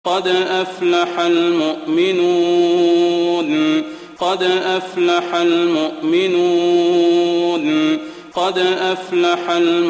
قد أفلح المؤمنون قد أفلح المؤمنون قد أفلح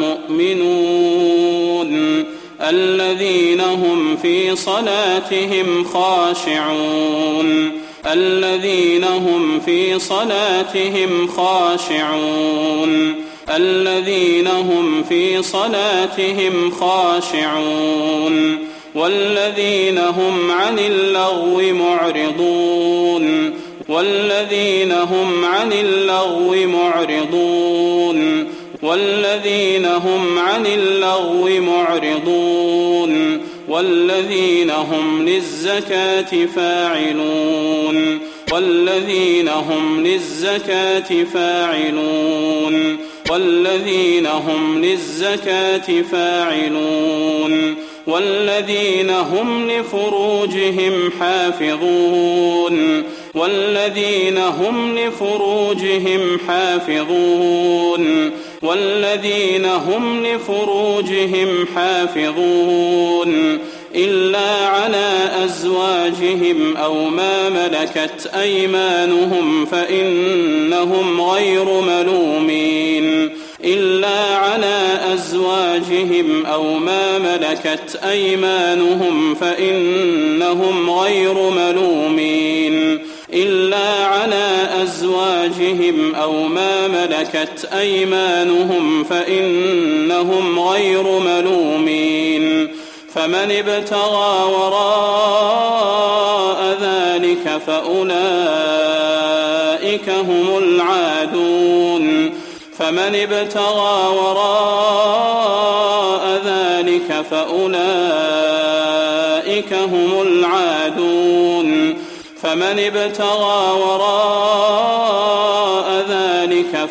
المؤمنون الذين هم في صلاتهم خاشعون الذين هم في صلاتهم خاشعون الذين هم في صلاتهم خاشعون والذين هم عن اللغو معرضون والذين هم عن اللغو معرضون والذين هم عن اللغو معرضون والذين هم للزكاة فاعلون والذين هم للزكاة فاعلون والذين هم للزكاة فاعلون والذين هم لفروجهم حافظون والذين هم لفروجهم حافظون والذين هم لفروجهم حافظون إلا على أزواجهم أو ما ملكت أيمانهم فإنهم غير ملومين إلا على أزواجهم أو ما ملكت أيمانهم فإنهم غير ملومين إلا على أزواجهم أو ما ملكت أيمانهم فإنهم غير ملومين فمن ابتغى وراء ذلك فأولئك هم العادون فمن ابتغى وراء ذلك فأولئك هم العادون فمن ابتغى وراء ذلك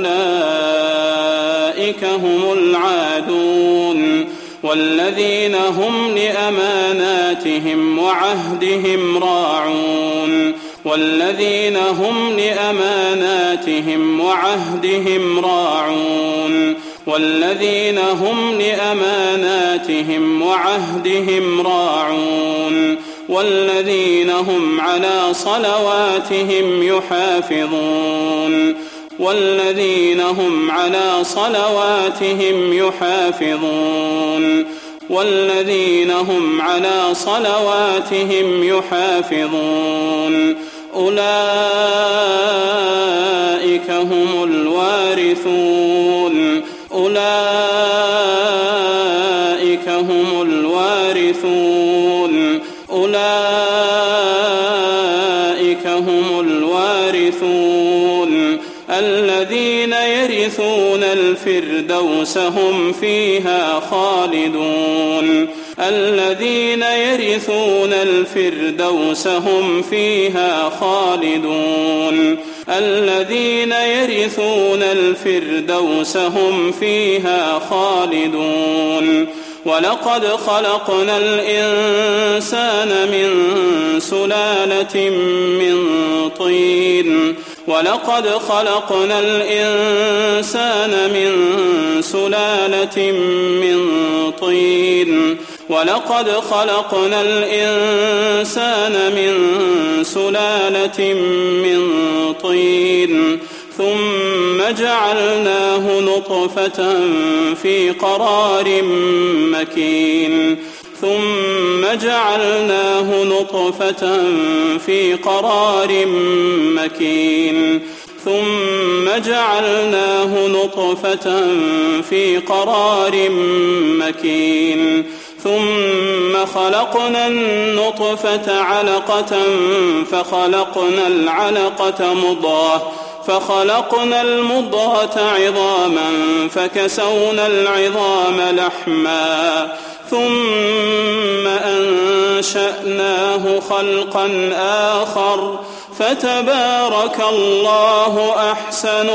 فأولئك هم العادون والذين هم لأماناتهم وعهدهم راعون والذين هم لأماناتهم وعهدهم راعون والذين هم لأماناتهم وعهدهم راعون والذين هم على صلواتهم يحافظون والذين هم على صلواتهم يحافظون والذين هم على صلواتهم يحافظون أولئك هم الوارثون أولئك هم الوارثون أولئك هم الوارثون الذين يرثون الفردوس هم فيها خالدون الذين يرثون الفردوس هم فيها خالدون الذين يرثون الفردوس هم فيها خالدون ولقد خلقنا الإنسان من سلالة من طين ولقد خلقنا الإنسان من سلالة من طين ولقد خلقنا الإنسان من سلالة من طين ثم جعلناه نطفة في قرار مكين ثم جعلناه نطفة في قرار مكين ثم جعلناه نطفة في قرار مكين ثم خلقنا النطفة علقة فخلقنا العلقة مضغة فخلقنا المضغة عظاما فكسونا العظام لحما ثم أنشأناه خلقا آخر فتبارك الله أحسن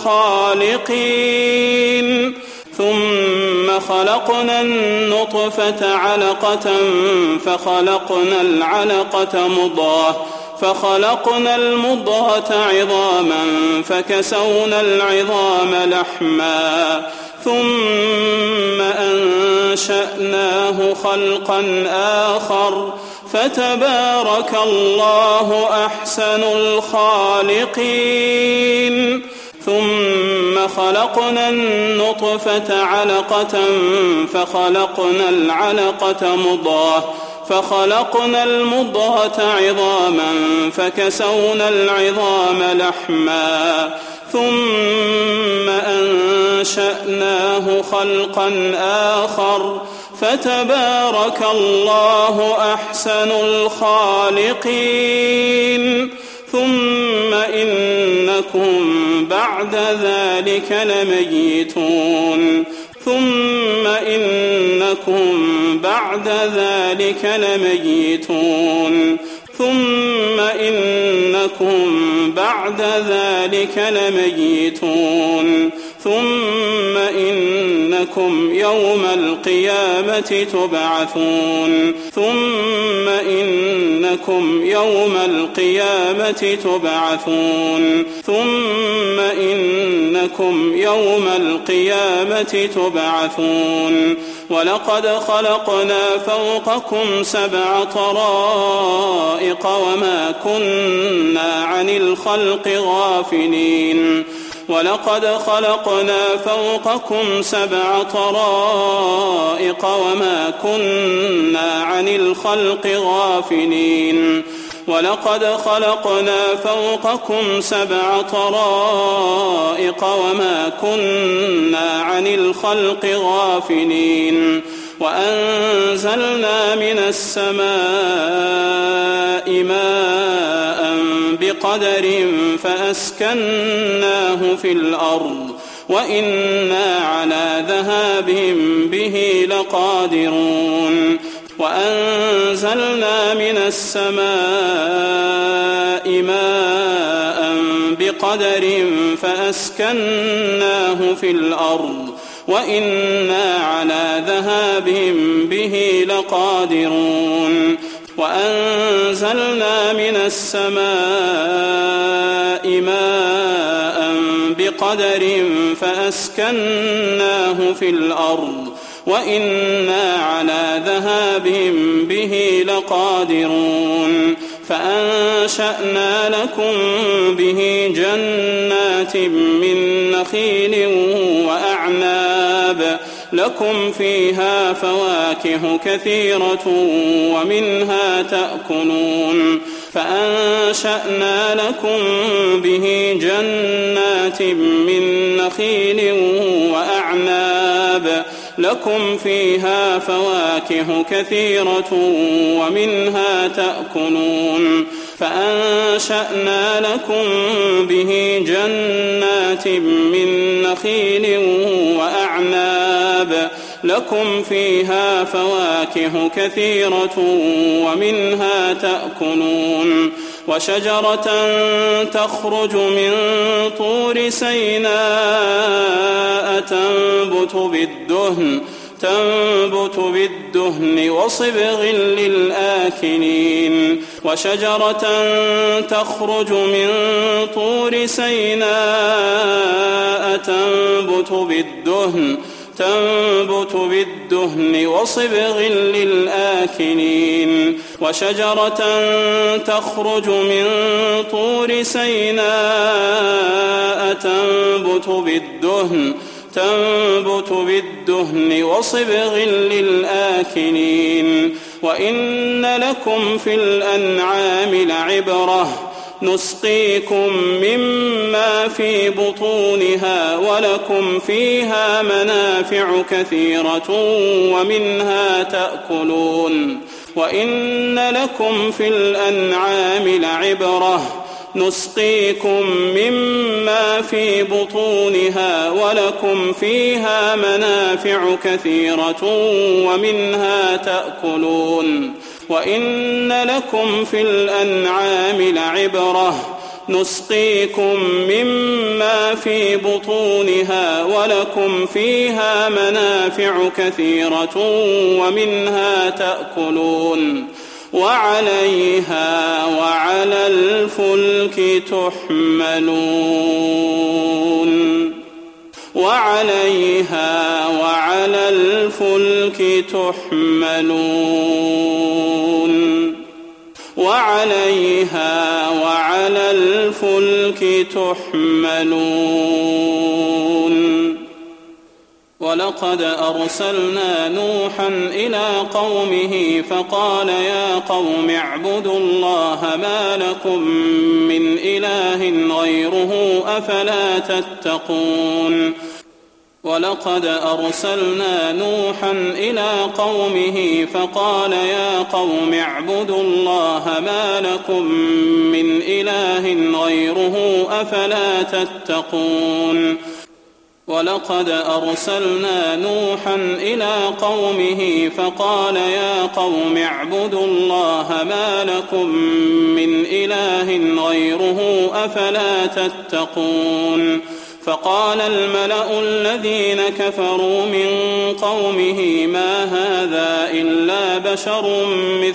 الخالقين ثم خلقنا النطفة علقة فخلقنا العلقة مضغة فخلقنا المضغة عظاما فكسونا العظام لحما ثم أنشأناه خلقا آخر فتبارك الله أحسن الخالقين. ثم خلقنا النطفة علقة فخلقنا العلقة مضغة فخلقنا المضغة عظاما فكسونا العظام لحما ثم أنشأناه خلقا آخر فتبارك الله أحسن الخالقين. ثم إنكم بعد ذلك لميتون ثم إنكم بعد ذلك لميتون ثم إنكم بعد ذلك لميتون ثم إنكم يوم القيامة تبعثون ثم إنكم يوم القيامة تبعثون ثم إنكم يوم القيامة تبعثون. ولقد خلقنا فوقكم 7 طرائق وما كنا عن الخلق غافلين. ولقد خلقنا فوقكم 7 طرائق وما كنا عن الخلق غافلين. ولقد خلقنا فوقكم 7 طرائق وما كنا عن الخلق غافلين. وأنزلنا من السماء ماء بقدر فأسكناه في الأرض وإنا على ذهاب به لقادرون. وأنزلنا من السماء ماء بقدر فأسكناه في الأرض وإنا على ذهاب به لقادرون. وأنزلنا من السماء ماء بقدر فأسكناه في الأرض وإنا على ذهاب به لقادرون. فأنشأنا لكم به جنات من نخيل وأعناب لكم فيها فواكه كثيرة ومنها تأكلون. فأنشأنا لكم به جنات من نخيل وأعناب لكم فيها فواكه كثيرة ومنها تأكلون. فأنشأنا لكم به جنات من نخيل وأعناب لكم فيها فواكه كثيرة ومنها تأكلون. وشجرة تخرج من طور سيناء تنبت بالدهن وصبغ للآكلين. وشجرة تخرج من طور سيناء تنبت بالدهن وصبغ للآكلين. وشجرة تخرج من طور سيناء تنبت بالدهن وصبغ للآكلين. وإن لكم في الأنعام لعبرة نسقيكم مما في بطونها ولكم فيها منافع كثيرة ومنها تأكلون. وإن لكم في الأنعام لعبرة نسقيكم مما في بطونها ولكم فيها منافع كثيرة ومنها تأكلون. وإن لكم في الأنعام لعبرة نسقيكم مما في بطونها ولكم فيها منافع كثيرة ومنها تأكلون. وعليها وعلى الفلك تحملون. وعليها وعلى الفلك تحملون. وعليها وعلى الفلك تحملون. ولقد أرسلنا نوحا إلى قومه فقال يا قوم اعبدوا الله ما لكم من إله غيره أفلا تتقون. ولقد أرسلنا نوحا إلى قومه فقال يا قوم اعبدوا الله ما لكم من إله غيره أفلا تتقون. ولقد أرسلنا نوحا إلى قومه فقال يا قوم اعبدوا الله ما لكم من إله غيره أفلا تتقون. فقال الملأ الذين كفروا من قومه ما هذا إلا بشر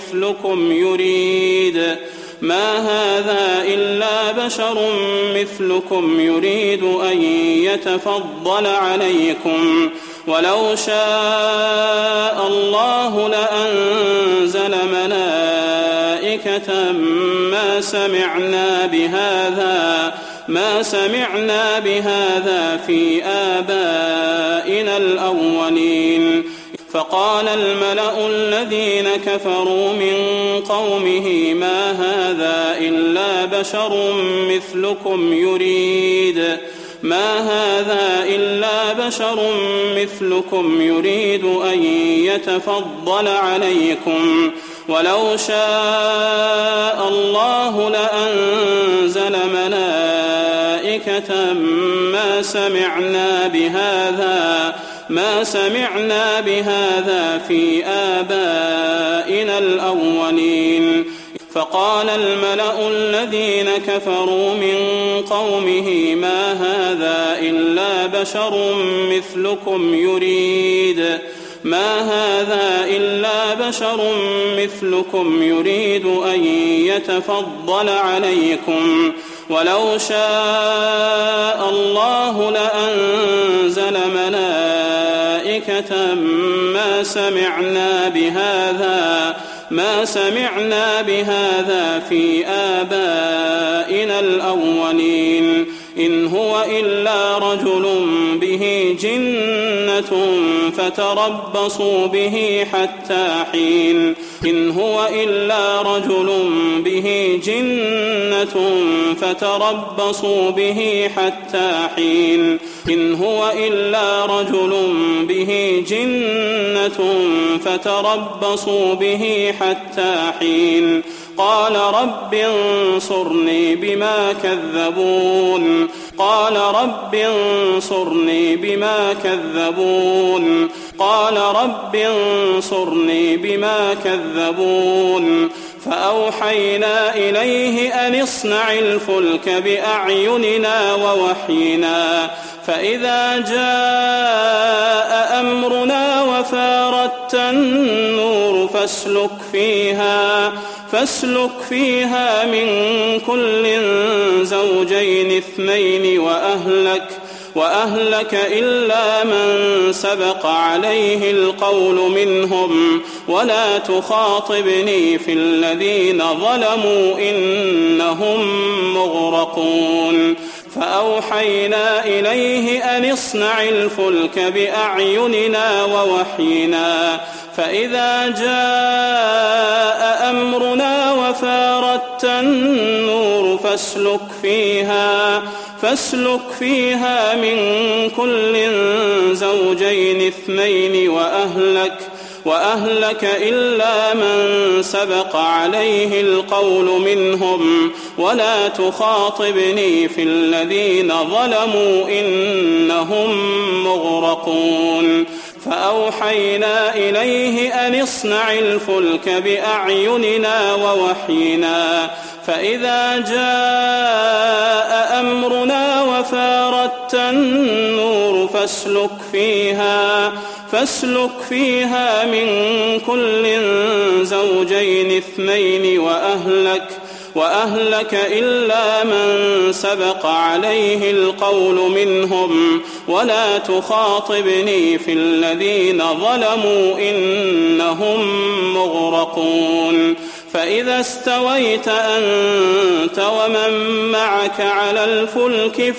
مثلكم يريد أن يتفضل عليكم ولو شاء الله لأنزل ملائكة ما سمعنا بهذا في آبائنا الأولين. فقال الملأ الذين كفروا من قومه ما هذا إلا بشر مثلكم يريد أن يتفضل عليكم ولو شاء الله لأنزل ملائكة ما سمعنا بهذا في آبائنا الأولين. فقال الملأ الذين كفروا من قومه ما هذا إلا بشر مثلكم يريد أن يتفضل عليكم ولو شاء الله لأنزل ملائكة ما سمعنا بهذا في آبائنا الأولين. إن هو إلا رجل به جنة فتربصوا به حتى حين. قال رب انصرني بما كذبون. فأوحينا إليه أن اصنع الفلك بأعيننا ووحينا فإذا جاء أمرنا وفارت النور فاسلك فيها من كل زوجين اثنين وأهلك إلا من سبق عليه القول منهم ولا تخاطبني في الذين ظلموا إنهم مغرقون. فأوحينا إليه أن اصنع الفلك بأعيننا ووحينا فإذا جاء أمرنا وفارت النور فاسلك فيها من كل زوجين اثنين وأهلك إلا من سبق عليه القول منهم ولا تخاطبني في الذين ظلموا إنهم مغرقون. فأوحينا إليه أن اصنع الفلك بأعيننا ووحينا فإذا جاء أمرنا وفارت النور فاسلك فيها من كل زوجين اثنين وأهلك إلا من سبق عليه القول منهم ولا تخاطبني في الذين ظلموا إنهم مغرقون. فإذا استويت أنت ومن معك على الفلك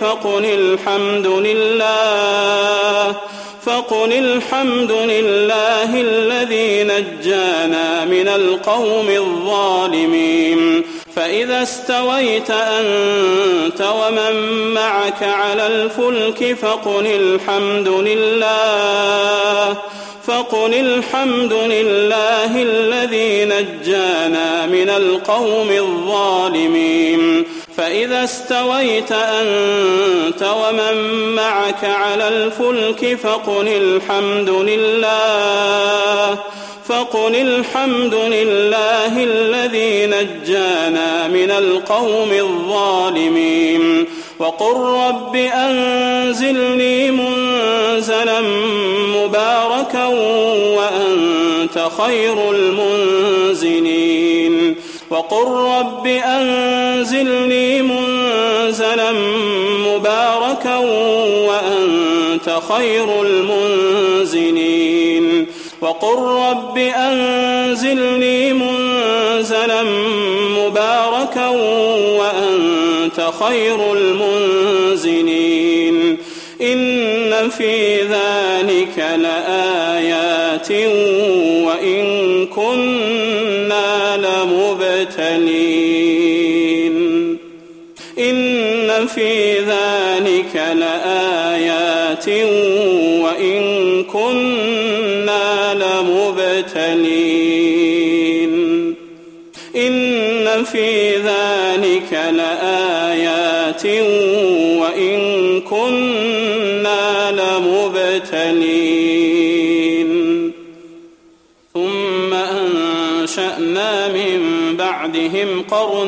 فقل الحمد لله الذي نجانا من القوم الظالمين فإذا استويت أنت ومن معك على الفلك فقل الحمد لله الذي نجانا من القوم الظالمين فإذا استويت أنت ومن معك على الفلك فقل الحمد لله الذي نجانا من القوم الظالمين وقل رب أنزلني منزلا مباركا وأنت خير المنزلين وقل رب أنزلني منزلا مباركا وأنت خير المنزلين وقل رب أنزلني منزلا مباركا وأنت خير المنزلين إن في ذلك لآيات وإن كنا لمبتلين إن في ذلك لآيات وإن كنا لمبتلين إن في ذلك لآيات وإن كنا لمبتلين ثم أنشأنا من بعدهم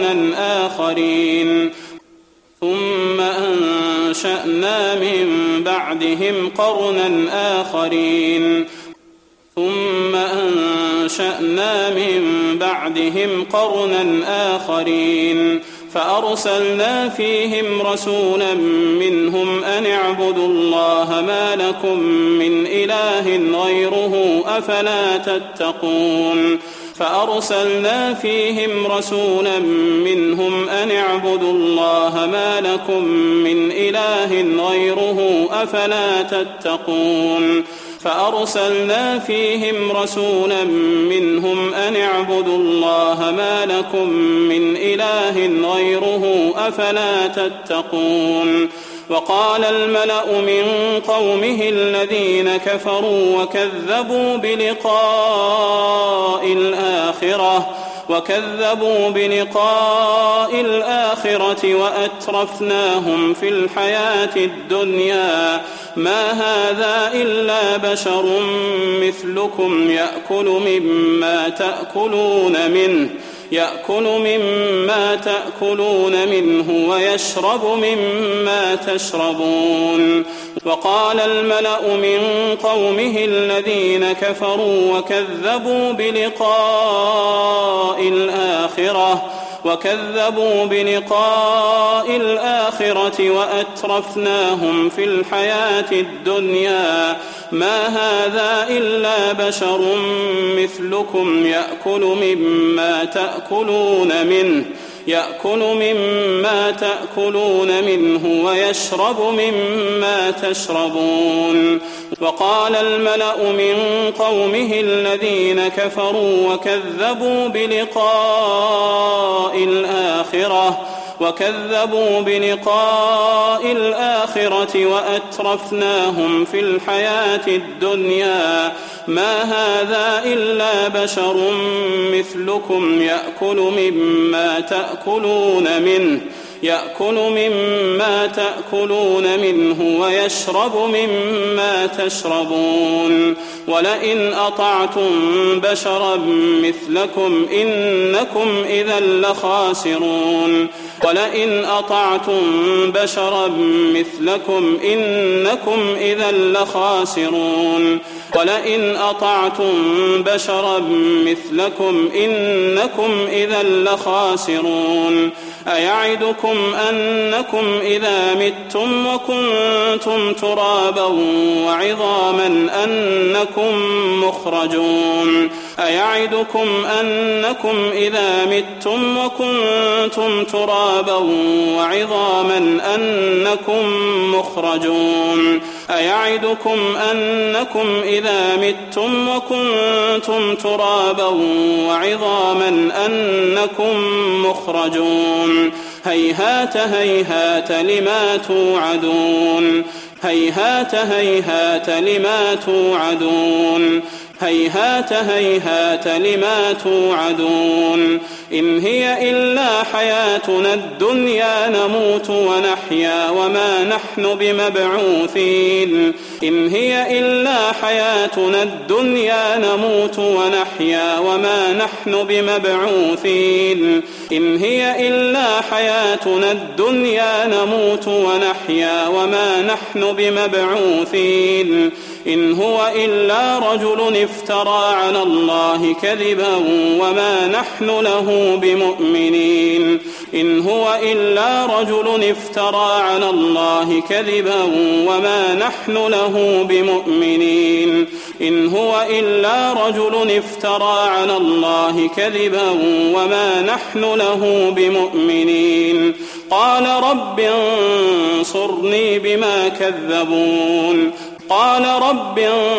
قرنا آخرين فأرسلنا فيهم رسولا منهم أن اعبدوا الله ما لكم من إله غيره أفلا تتقون فأرسلنا فيهم رسولا منهم أن اعبدوا الله ما لكم من إله غيره أفلا تتقون فأرسلنا فيهم رسولا منهم أن اعبدوا الله ما لكم من إله غيره أفلا تتقون وقال الملأ من قومه الذين كفروا وكذبوا بلقاء الآخرة وأترفناهم في الحياة الدنيا ما هذا إلا بشر مثلكم يأكل مما تأكلون منه ويشرب مما تشربون وقال الملأ من قومه الذين كفروا وكذبوا بلقاء الآخرة وأترفناهم في الحياة الدنيا ما هذا إلا بشر مثلكم يأكل مما تأكلون منه ويشرب مما تشربون وقال الملأ من قومه الذين كفروا وكذبوا بلقاء الآخرة وأترفناهم في الحياة الدنيا ما هذا إلا بشر مثلكم يأكل مما تأكلون منه ويشرب مما تشربون ولئن أطعتم بشرا مثلكم إنكم إذا لخاسرون أيعدكم أنكم إذا متم وكنتم ترابا وعظاما أنكم مخرجون أيعدكم أنكم إذا متم وكنتم ترابا وعظاما أنكم مخرجون أيعدكم أنكم إذا متم وكنتم ترابا وعظاما أنكم مخرجون هيهات هيهات لما توعدون هيهات هيهات لما توعدون هيهات هيهات لما توعدون إن هي إلا حياتنا الدنيا نموت ونحيا وما نحن بمبعوثين إن هي إلا حياتنا الدنيا نموت ونحيا وما نحن بمبعوثين إن هي إلا حياتنا الدنيا نموت ونحيا وما نحن بمبعوثين إن هو إلا رجل افترى على الله كذبا وما نحن له بمؤمنين إن هو إلا رجل افترى على الله كذبا وما نحن له بمؤمنين إن هو إلا رجل افترى على الله كذبا وما نحن له بمؤمنين قال رب انصرني بما كذبون قال رب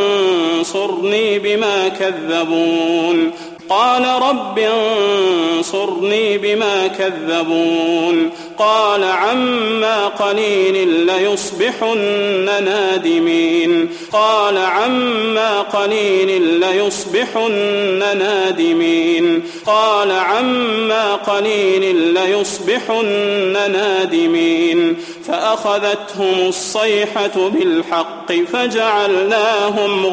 انصرني بما كذبون قال رب انصرني بما كذبون قال عما قليل ليصبحن نادمين قال عما قليل ليصبحن نادمين قال عما قليل ليصبحن نادمين فأخذتهم الصيحة بالحق فجعلناهم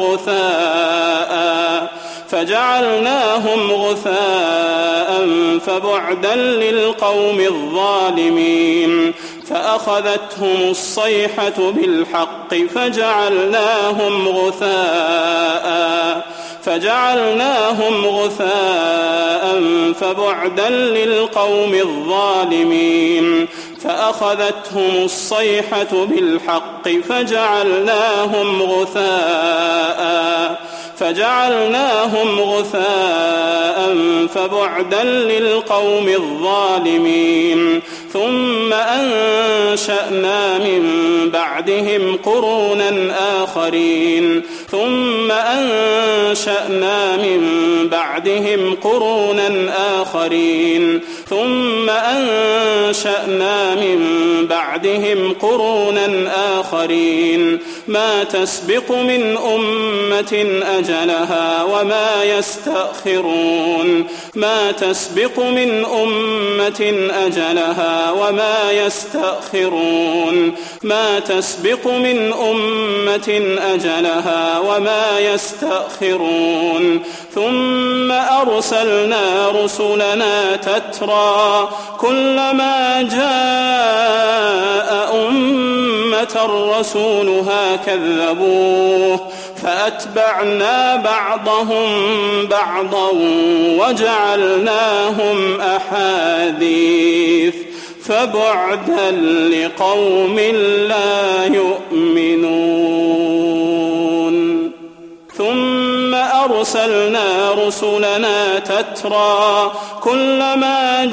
غثاء فبعدا للقوم الظالمين فأخذتهم الصيحة بالحق فجعلناهم غثاء فبعدا للقوم الظالمين فأخذتهم الصيحة بالحق فجعلناهم غثاء فبعدا للقوم الظالمين ثم أنشأنا من بعدهم قرونا آخرين ما تسبق من أمة أجلها وما يستأخرون ما تسبق من أمة أجلها وما يستأخرون ما تسبق من أمة أجلها وما يستأخرون ثم أرسلنا رسلنا تترى كلما جاء أمة رسولها كذبوه فأتبعنا بعضهم بعضا وجعلناهم أحاديث فبعدا لقوم لا يؤمنون ثم أرسلنا رسلنا تترى كلما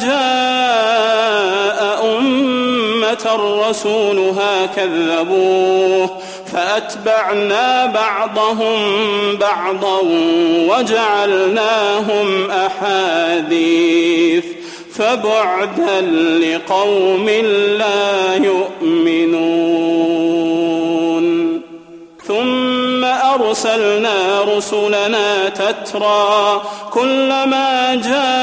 جاء أمة رسولها كذبوه فأتبعنا بعضهم بعضا وجعلناهم أحاديث فبعدا لقوم لا يؤمنون ثم أرسلنا رسلنا تترى كلما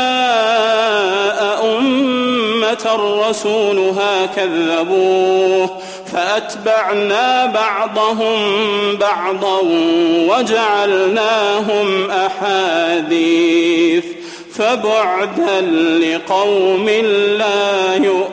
جاء أمة رسولها كذبوه فأتبعنا بعضهم بعضا وجعلناهم أحاديث فبعدا لقوم لا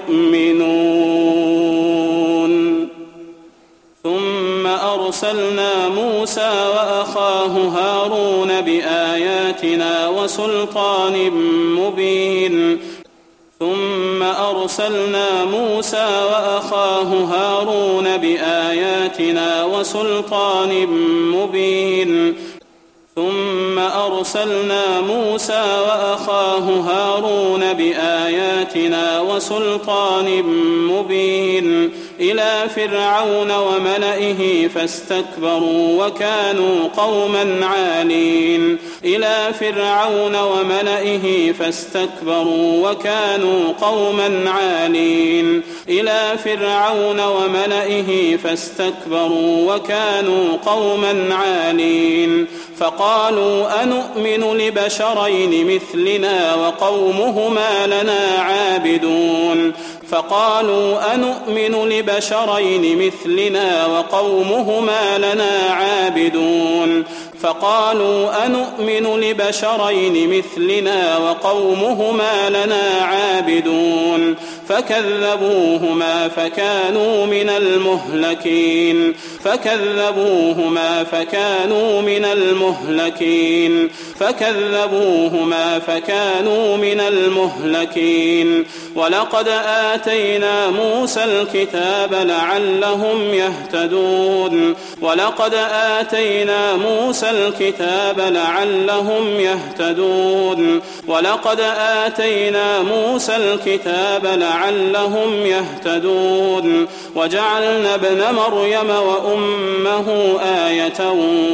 يؤمنون ثم أرسلنا موسى وأخاه هارون بآياتنا وسلطان مبين ثم أرسلنا موسى وأخاه هارون بآياتنا وسلطان مبين ثم أرسلنا موسى وأخاه هارون بآياتنا وسلطان مبين إلى فرعون وملئه فاستكبروا وكانوا قوما عالين إلى فرعون وملئه فاستكبروا وكانوا قوما عالين إلى فرعون وملئه فاستكبروا وكانوا قوما عالين فقالوا أنؤمن لبشرين مثلنا وقومهما لنا عابدون فقالوا أنؤمن لبشرين مثلنا وقومهما لنا عابدون فقالوا أنؤمن لبشرين مثلنا وقومهما لنا عابدون فكذبوهما فكانوا من المهلكين فكذبوهما فكانوا من المهلكين فكذبوهما فكانوا من المهلكين ولقد آتينا موسى الكتاب لعلهم يهتدون ولقد آتينا موسى الكتاب لعلهم يهتدون ولقد آتينا موسى الكتاب لعلهم يهتدون وجعلنا ابن مريم وأمه آية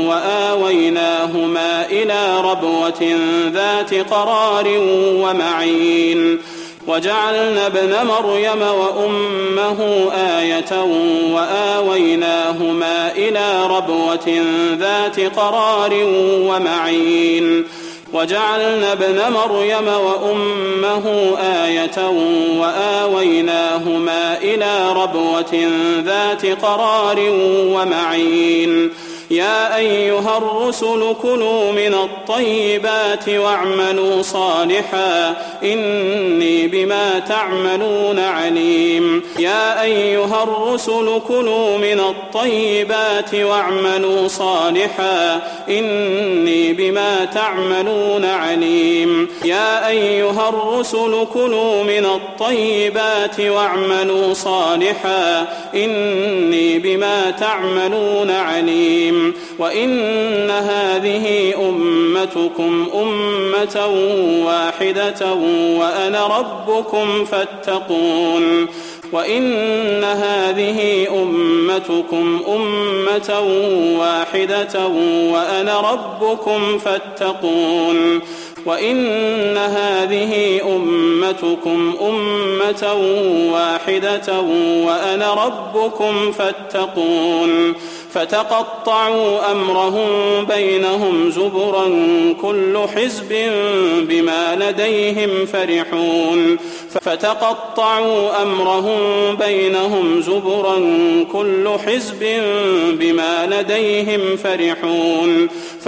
وآويناهما إلى ربوة ذات قرار ومعين وجعلنا ابن مريم وأمه آية وآويناهما إلى ربوة ذات قرار ومعين وجعلنا ابن مريم وأمه آية وآويناهما إلى ربوة ذات قرار ومعين يا أيها الرسل كلوا من الطيبات واعملوا صالحا إني بما تعملون عليم يا أيها الرسل كلوا من الطيبات واعملوا صالحا إني بما تعملون عليم يا أيها الرسل كلوا من الطيبات واعملوا صالحا إني بما تعملون عليم وإن هذه أمتكم أمة واحدة وأنا ربكم فاتقون وإن هذه أمتكم أمة واحدة وأنا ربكم فاتقون وإن هذه أمتكم أمة واحدة وأنا ربكم فاتقون فتقطعوا أمرهم بينهم زبرا كل حزب بما لديهم فرحون فتقطعوا أمرهم بينهم زبرا كل حزب بما لديهم فرحون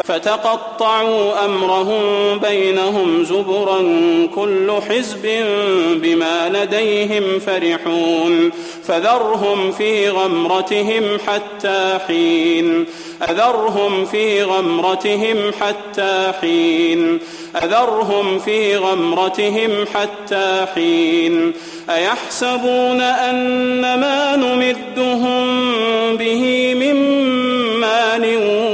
فتقطعوا أمرهم بينهم زبرا كل حزب بما لديهم فرحون فذرهم في غمرتهم حتى حين أذرهم في غمرتهم حتى حين أذرهم في غمرتهم حتى حين أيحسبون أن ما نمدهم به من مال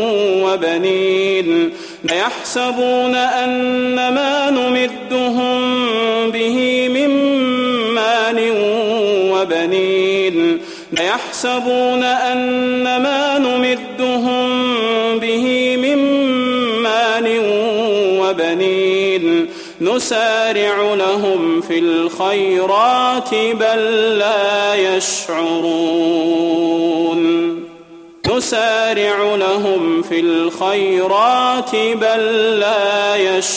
وبنين أيحسبون أن ما نمدهم به من مال وبنين أيحسبون أن ما نمدهم به من مال وبنين نسارع لهم في الخيرات بل لا يشعرون نسارع لهم في الخيرات بل لا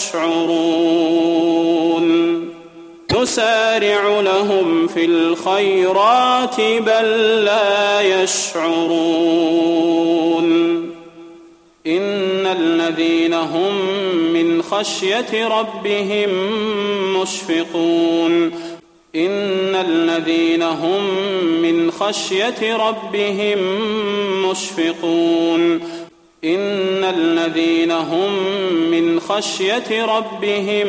يشعرون نسارع لهم في الخيرات بل لا يشعرون إن الذين هم من خشية ربهم مشفقون إن الذين هم من خشية ربهم مشفقون إن الذين هم من خشية ربهم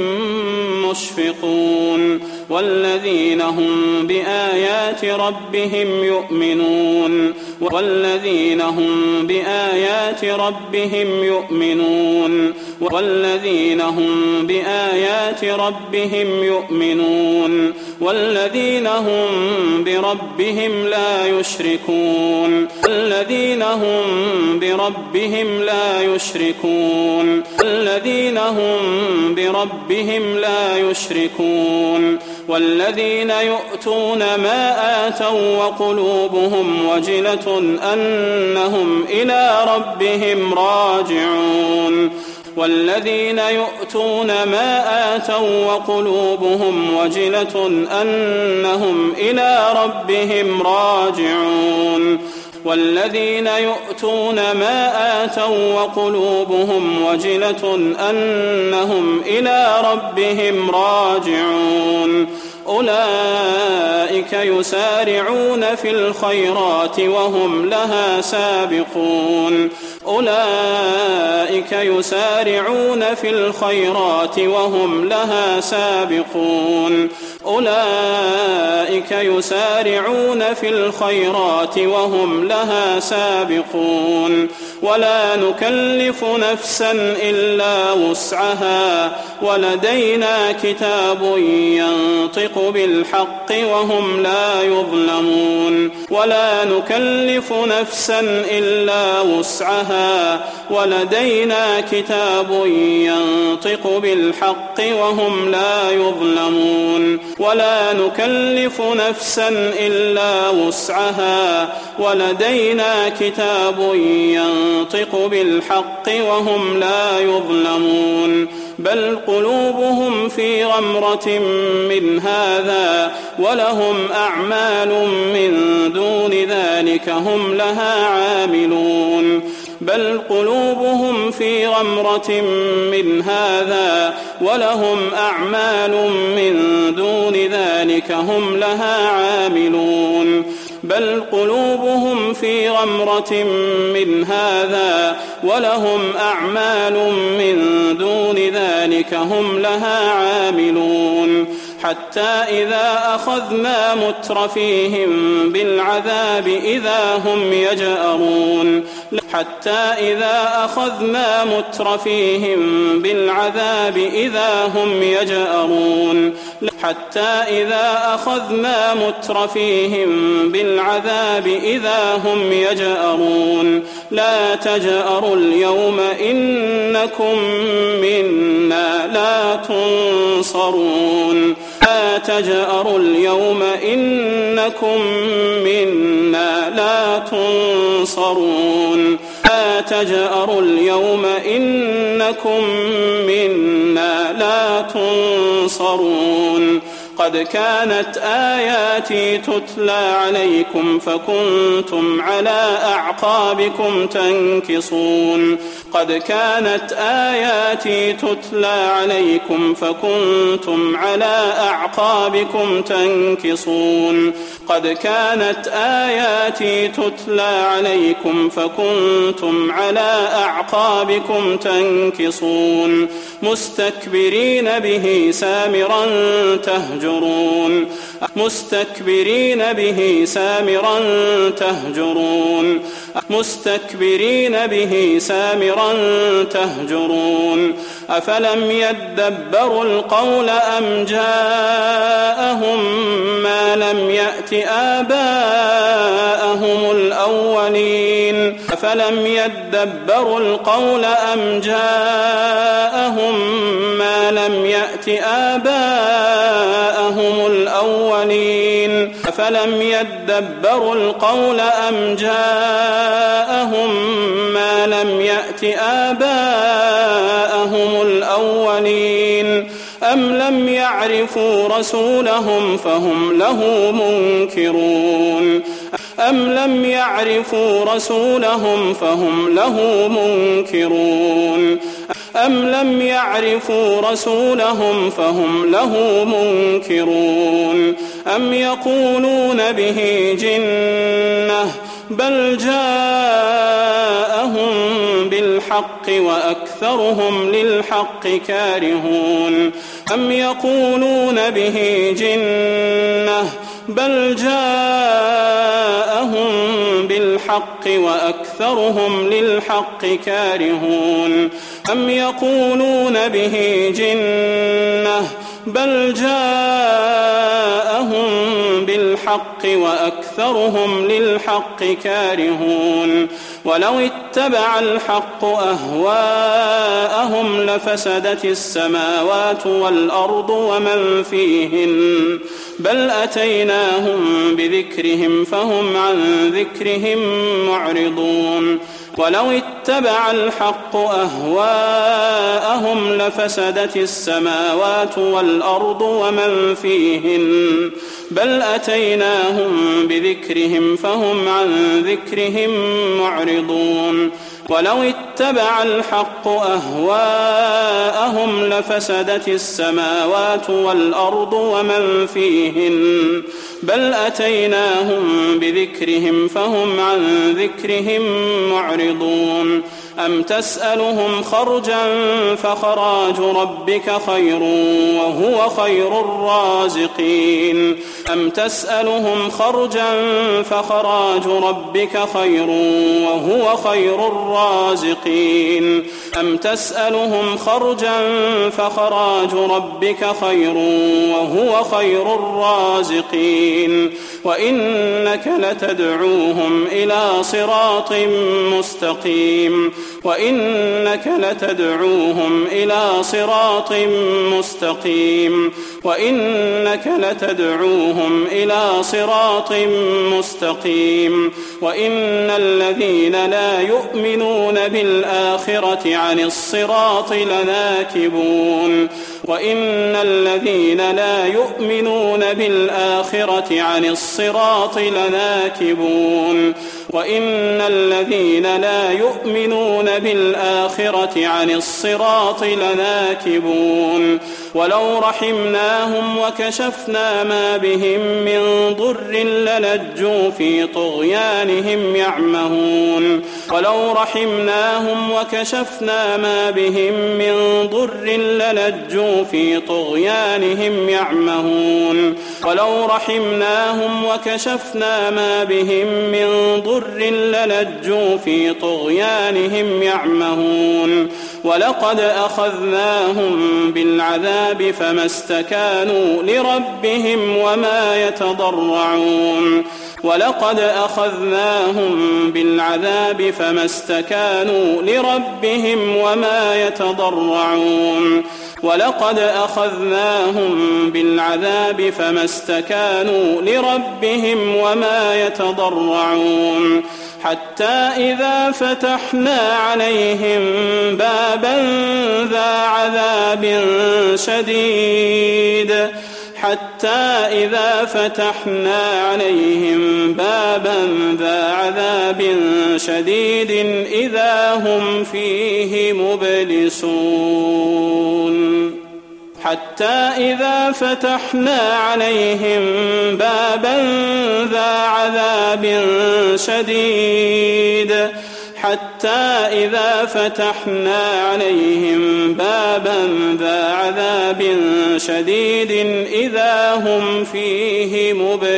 مشفقون والذين هم بآيات ربهم يؤمنون والذين هم بآيات ربهم يؤمنون والذين هم بآيات ربهم يؤمنون والذين هم بربهم لا يشركون الذين هم بربهم لا يشركون الذين هم بربهم لا يشركون والذين يؤتون ما آتوا وقلوبهم وجلة أنهم إلى ربهم راجعون والذين يؤتون ما آتوا وقلوبهم وجلة أنهم إلى ربهم راجعون والذين يؤتون ما آتوا وقلوبهم وجلة أنهم إلى ربهم راجعون أولئك يسارعون في الخيرات وهم لها سابقون أولئك يسارعون في الخيرات وهم لها سابقون أولئك يسارعون في الخيرات وهم لها سابقون ولا نكلف نفسا إلا وسعها ولدينا كتاب ينطق بالحق وهم لا يظلمون ولا نكلف نفسا إلا وسعها ولدينا كتاب ينطق بالحق وهم لا يظلمون ولا نكلف نفسا إلا وسعها ولدينا كتاب ينطق بالحق وهم لا يظلمون بل قلوبهم في غمرة من هذا ولهم أعمال من دون ذلك هم لها عاملون بل قلوبهم في غمرة من هذا ولهم أعمال من دون ذلك هم لها عاملون بل قلوبهم في غمرة من هذا ولهم أعمال من دون ذلك هم لها عاملون حتى إذا أخذنا مترفيهم بالعذاب إذا هم يجأرون حتى إذا أخذنا مترفيهم بالعذاب إذا هم يجأرون حتى إذا أخذنا مترفيهم بالعذاب إذا هم يجأرون لا تجأروا اليوم إنكم منا لا تنصرون لا تجأروا اليوم إنكم منا لا تنصرون لا تجأروا اليوم إنكم منا لا تنصرون قد كانت آياتي تتلى عليكم فكنتم على أعقابكم تنكصون قد كانت آياتي تتلى عليكم فكنتم على أعقابكم تنكصون قد كانت آياتي تتلى عليكم فكنتم على أعقابكم تنكصون مستكبرين به سامرا تهجرون مستكبرين به سامرا تهجرون مستكبرين به سامرا تهجرون أفلم يدبروا القول أم جاءهم ما لم يأت آباءهم الأولين أفلم يدبروا القول أم جاءهم ما لم يأت آباءهم الأولين أفلم يدبروا القول أم جاءهم ما لم يأت آباءهم الأولين أم لم يعرفوا رسولهم فهم له منكرون أم لم يعرفوا رسولهم فهم له منكرون أم لم يعرفوا رسولهم فهم له منكرون أم يقولون به جنة بل جاءهم بالحق وأكثرهم للحق كارهون أم يقولون به جنة بل جاءهم بالحق وأكثرهم للحق كارهون أم يقولون به جنة بل جاءهم بالحق وأكثرهم للحق كارهون ولو اتبع الحق أهواءهم لفسدت السماوات والأرض ومن فيهن بل أتيناهم بذكرهم فهم عن ذكرهم معرضون ولو اتبع الحق أهواءهم لفسدت السماوات والأرض ومن فيهن بل أتيناهم بذكرهم فهم عن ذكرهم معرضون ولو اتبع الحق أهواءهم لفسدت السماوات والأرض ومن فيهن بل أتيناهم بذكرهم فهم عن ذكرهم معرضون أم تسألهم خرجا فخراج ربك خير وهو خير الرازقين أم تسألهم خرجا فخراج ربك خير وهو خير الرازقين أم تسألهم خرجا فخراج ربك خير وهو خير الرازقين وإنك لتدعوهم إلى صراط مستقيم وإنك لتدعوهم إلى صراط مستقيم وإنك لتدعوهم إلى صراط مستقيم وإن الذين لا يؤمنون بالآخرة عن الصراط لناكبون وإن الذين لا يؤمنون بالآخرة عن الصراط لناكبون وإن الذين لا يؤمنون بالآخرة عن الصراط لناكبون ولو رحمناهم وكشفنا ما بهم من ضر للجوا في طغيانهم يعمهون ولو رحمناهم وكشفنا ما بهم من ضر للجوا في طغيانهم يعمهون ولو رحمناهم وكشفنا ما بهم من ضر للجوا في طغيانهم يعمهون ولقد أخذناهم بالعذاب فما استكانوا لربهم وما يتضرعون ولقد أخذناهم بالعذاب فما استكانوا لربهم وما يتضرعون ولقد أخذناهم بالعذاب فما استكانوا لربهم وما يتضرعون حتى إذا فتحنا عليهم بابا ذا عذاب شديد حتى إذا فتحنا عليهم بابا ذا عذاب شديد إذا هم فيه مبلسون حتى إذا فتحنا عليهم بابا ذا عذاب شديد حتى إذا فتحنا عليهم بابا ذا عذاب شديد إذا هم فيه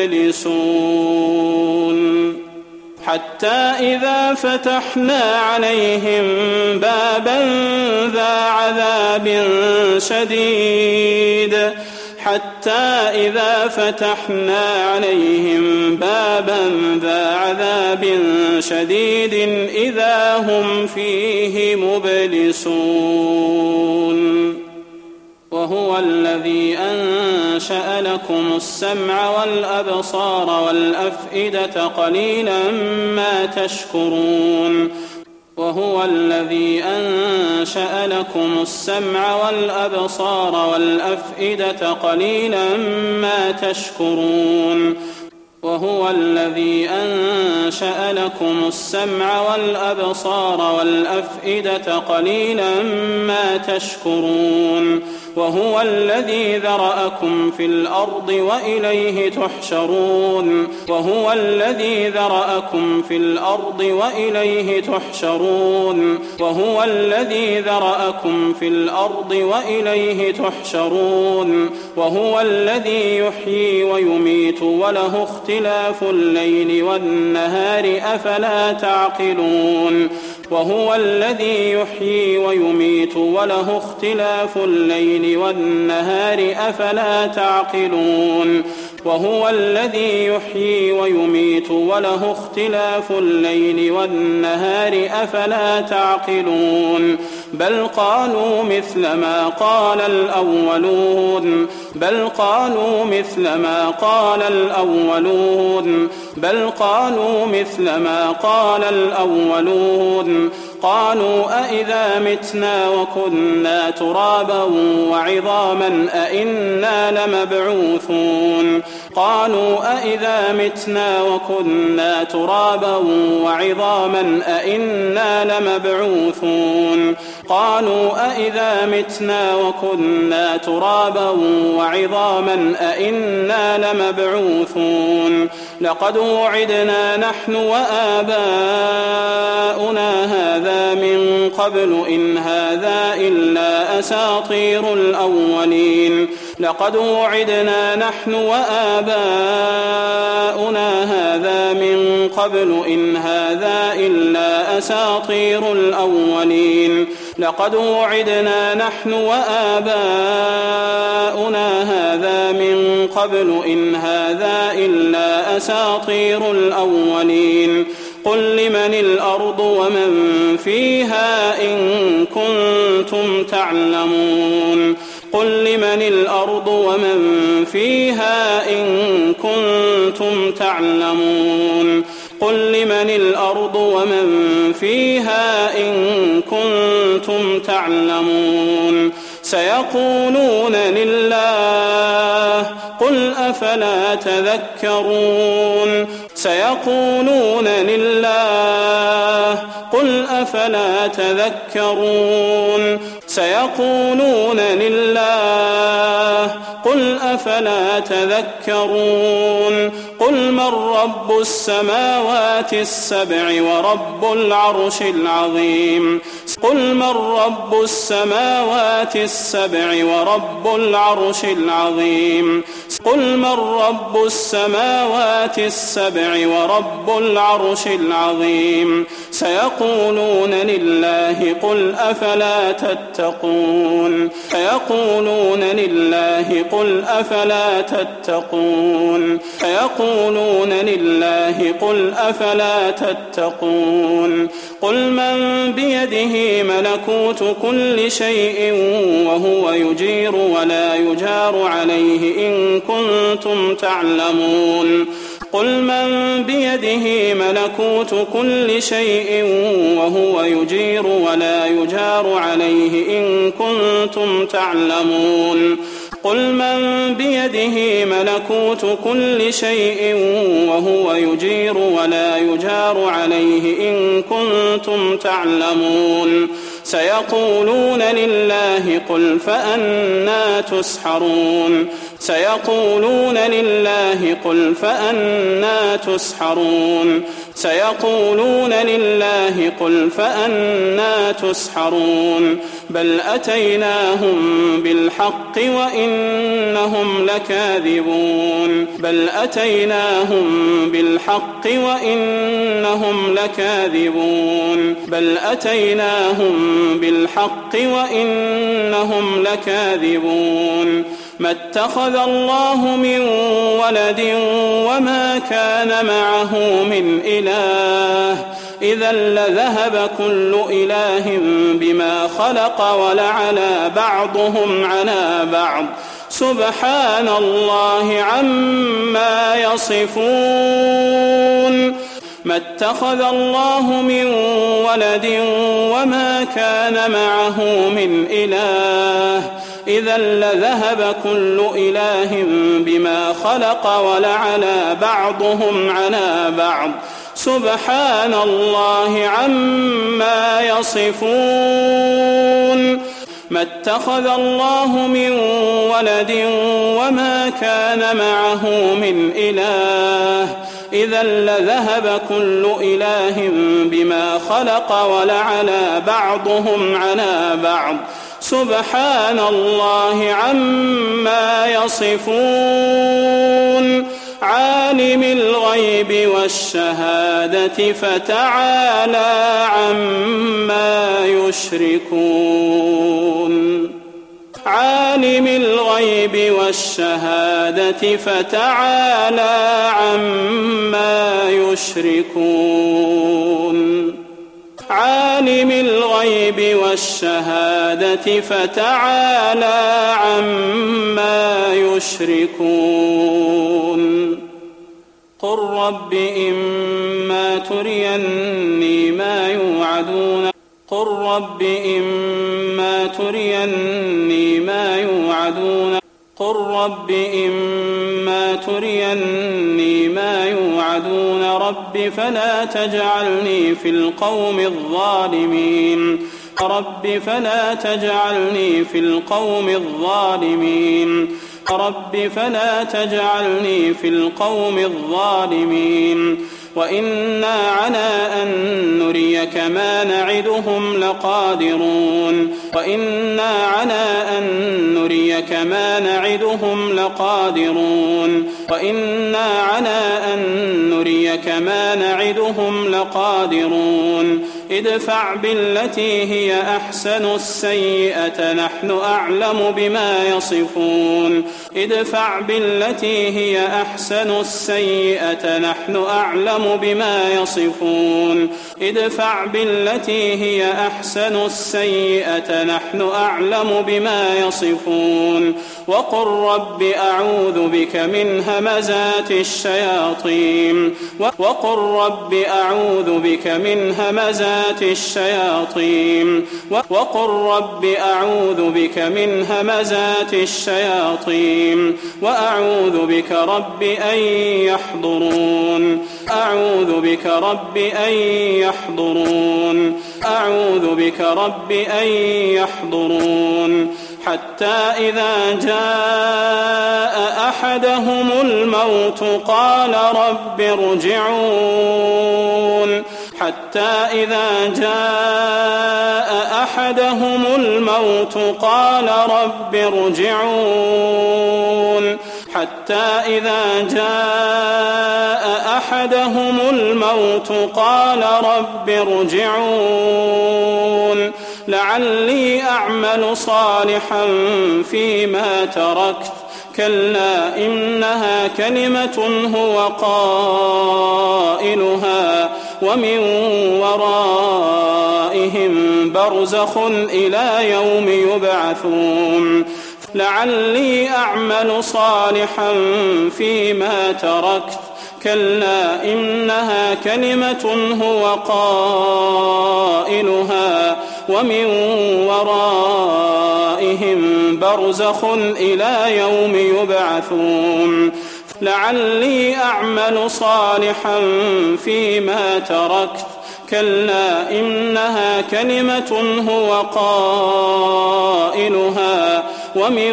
مبلسون حتى إذا فتحنا عليهم بابا ذا عذاب شديد حتى إذا فتحنا عليهم بابا ذا عذاب شديد إذا هم فيه مبلسون وهو الذي أنشأ لكم السمع والأبصار والأفئدة قليلا ما تشكرون وهو الذي أنشأ لكم السمع والأبصار والأفئدة قليلا ما تشكرون وهو الذي أنشأ لكم السمع والأبصار والأفئدة قليلا ما تشكرون وهو الذي ذرأكم في الأرض وإليه تحشرون وهو الذي ذرأكم في الأرض وإليه تحشرون وهو الذي ذرأكم في الأرض وإليه تحشرون وهو الذي يحيي ويميت وله اختلاف الليل والنهار أفلا تعقلون وهو الذي يحيي ويميت وله اختلاف الليل والنهار أفلا تعقلون وهو الذي يحيي ويميت وله اختلاف الليل والنهار أفلا تعقلون بل قالوا مثل ما قال الأولون بل قالوا مثل ما قال الأولون بل قالوا مثل ما قال الأولون قالوا أإذا متنا وكنا ترابا وعظاما أإنا لمبعوثون قالوا أإذا متنا وكنا ترابا وعظاما أإنا لمبعوثون قالوا أإذا متنا وكنا ترابا وعظاما أإنا لمبعوثون لقد وعدنا نحن وآباؤنا هذا من قبل إن هذا إلا أساطير الأولين لقد وعدنا نحن وآباؤنا هذا من قبل إن هذا إلا أساطير الأولين لقد وعدنا نحن وآباؤنا هذا من قبل إن هذا إلا أساطير الأولين قل لمن الأرض ومن فيها إن كنتم تعلمون قل لمن الأرض ومن فيها إن كنتم تعلمون قل لمن الأرض ومن فيها إن كنتم تعلمون سيقولون لله قل أفلا تذكرون سيقولون لله قل أفلا تذكرون سيقولون لله قل أفلا تذكرون قل من رب السماوات السبع ورب العرش العظيم قل من رب السماوات السبع ورب العرش العظيم قل من رب السماوات السبع ورب العرش العظيم سيقولون لله قل أفلا تتقون فيقولون لله قل أفلا تتقون فيقولون لله قل أفلا تتقون قل من بيده ملكوت كل شيء وهو يجير ولا يجار عليه إن كنتم تعلمون قل من بيده ملكوت كل شيء وهو يجير ولا يجار عليه إن كنتم تعلمون قل من بيده ملكوت كل شيء وهو يجير ولا يجار عليه إن كنتم تعلمون سيقولون لله قل فأنى تسحرون سيقولون لله قل فأنى تسحرون سيقولون لله قل فأنى تسحرون بل أتيناهم بالحق وإنهم لكاذبون بل أتيناهم بالحق وإنهم لكاذبون بل أتيناهم بالحق وإنهم لكاذبون ما اتخذ الله من ولد وما كان معه من إله إذا لذهب كل إله بما خلق ولعلى بعضهم على بعض سبحان الله عما يصفون ما اتخذ الله من ولد وما كان معه من إله إذا لذهب كل إله بما خلق ولعلى بعضهم على بعض سبحان الله عما يصفون ما اتخذ الله من ولد وما كان معه من إله إذا لذهب كل إله بما خلق ولعلى بعضهم على بعض سبحان الله عما يصفون عالم الغيب والشهادة فتعالى عما يشركون عالم الغيب والشهادة فتعالى عما يشركون عالم الغيب والشهادة فتعالى عما يشركون قل رب إما تريني ما يوعدون قل رب إما تريني ما يوعدون قل رب إما تريني ما يوعدون رب فلا تجعلني في القوم الظالمين رب فلا تجعلني في القوم الظالمين رب فلا تجعلني في القوم الظالمين وإنا على أن نريك ما نعدهم لقادرون وإنا على أن نريك ما نعدهم لقادرون وإنا على أن نريك ما نعدهم لقادرون ادفع بالتي هي أحسن السيئة نحن أعلم بما يصفون ادفع بالتي هي أحسن السيئة نحن أعلم بما يصفون ادفع بالتي هي أحسن السيئة نحن أعلم بما يصفون وقل رب أعوذ بك من همزات الشياطين وقل رب أعوذ بك من همزات الشياطين وقل رب أعوذ بك من همزات الشياطين وأعوذ بك رب أن يحضرون أعوذ بك رب أن يحضرون أعوذ بك رب أن يحضرون حتى إذا جاء أحدهم الموت قال رب ارجعون حتى إذا جاء أحدهم الموت قال رب ارجعون حتى إذا جاء أحدهم الموت قال رب ارجعون لعلي أعمل صالحا فيما تركت كلا إنها كلمة هو قائلها ومن ورائهم برزخ إلى يوم يبعثون لعلي أعمل صالحا فيما تركت كلا إنها كلمة هو قائلها ومن ورائهم برزخ إلى يوم يبعثون لعلي أعمل صالحا فيما تركت كلا إنها كلمة هو قائلها ومن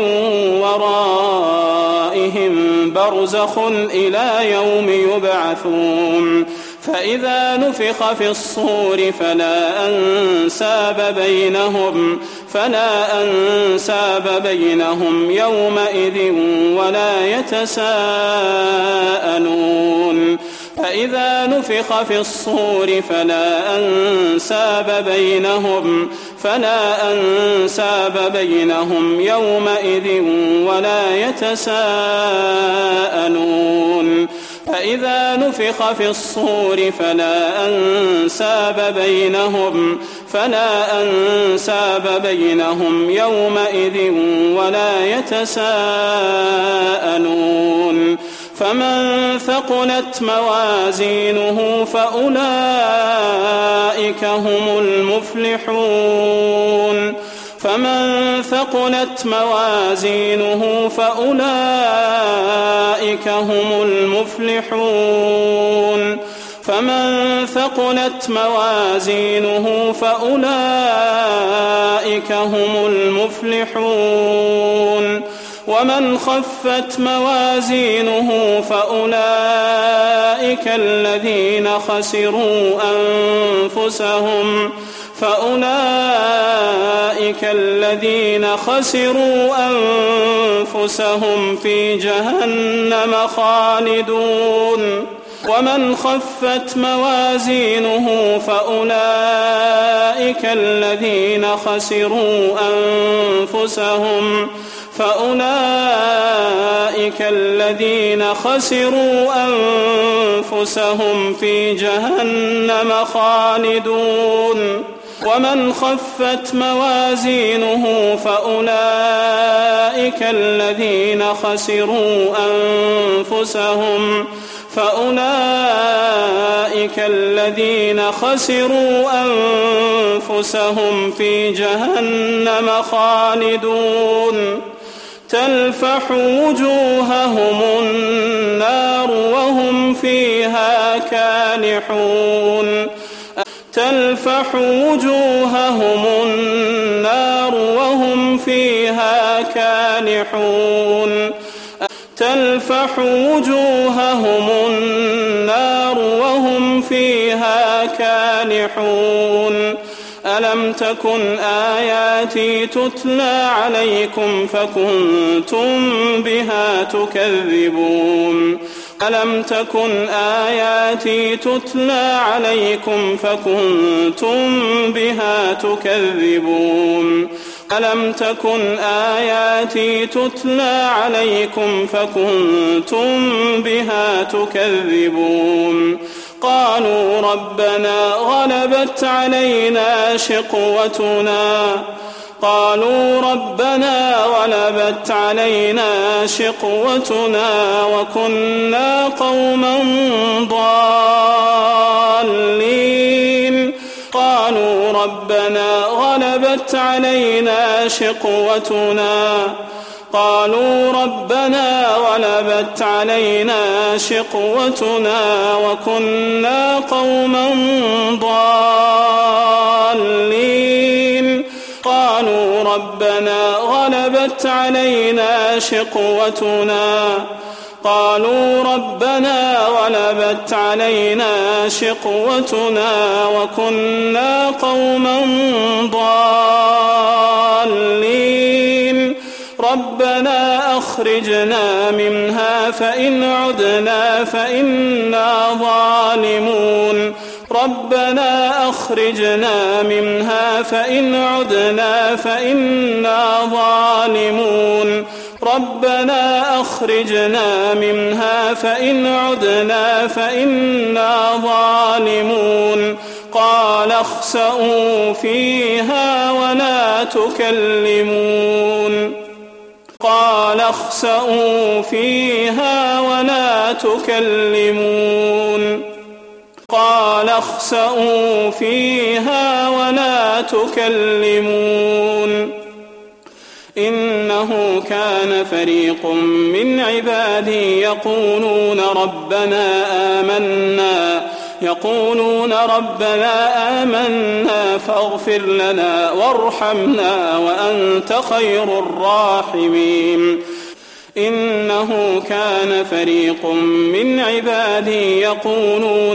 ورائهم برزخ إلى يوم يبعثون فإذا نفخ في الصور فلا أنساب بينهم يومئذ ولا يتساءلون فإذا نفخ في الصور فلا أنساب بينهم يومئذ ولا يتساءلون فإذا نفخ في الصور فلا أنساب بينهم يومئذ ولا يتساءلون فمن ثقلت موازينه فأولئك هم المفلحون فمن ثقلت موازينه فأولئك هم المفلحون فمن ثقلت موازينه فأولئك هم المفلحون ومن خفت موازينه فأولئك الذين خسروا أنفسهم في جهنم خالدون ومن خفت موازينه فأولئك الذين خسروا أنفسهم في جهنم خالدون ومن خفت موازينه فأولئك الذين خسروا أنفسهم في جهنم خالدون تلفح وجوههم النار وهم فيها كالحون تلفح وجوههم النار وهم فيها كالحون ألم تكن آياتي تتلى عليكم فكنتم بها تكذبون ألم تكن آياتي تتلى عليكم فكنتم بها تكذبون ألم تكن آياتي تتلى عليكم فكنتم بها تكذبون قالوا ربنا غلبت علينا شقوتنا وكنا قوما ضالين قالوا ربنا غلبت علينا شقوتنا وكنا قوما ضالين ربنا أخرجنا منها فإن عدنا فإنا ظالمون قال اخسئوا فيها ولا تكلمون إنه كان فريق من عبادي يقولون ربنا آمنا فاغفر لنا وارحمنا وأنت خير الراحمين إنه كان فريق من عبادي يقولون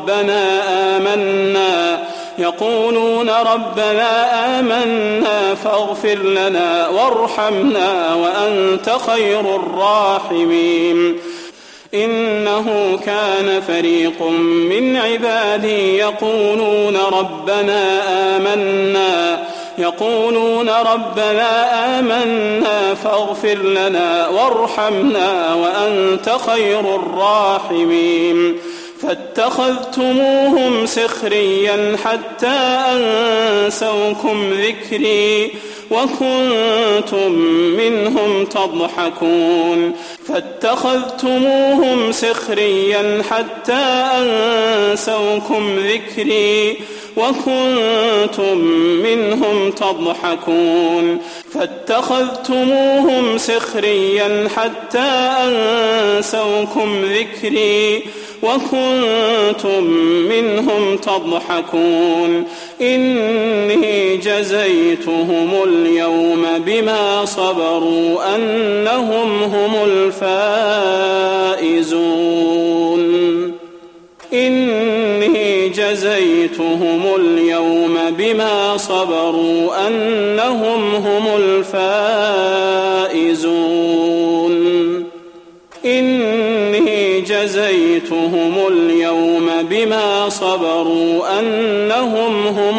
ربنا آمنا فاغفر لنا وارحمنا وأنت خير الراحمين إنه كان فريق من عبادي يقولون ربنا آمنا فاغفر لنا وارحمنا وأنت خير الراحمين فاتخذتموهم سخريا حتى أنسوكم ذكري وكنتم منهم تضحكون فاتخذتموهم سخريا حتى أنسوكم ذكري وكنتم منهم تضحكون فاتخذتموهم سخريا حتى أنسوكم ذكري وكنتم منهم تضحكون إني جزيتهم اليوم بما صبروا أنهم هم الفائزون إني جزيتهم اليوم بما صبروا أنهم هم الفائزون إني جزيتهم اليوم بما صبروا أنهم هم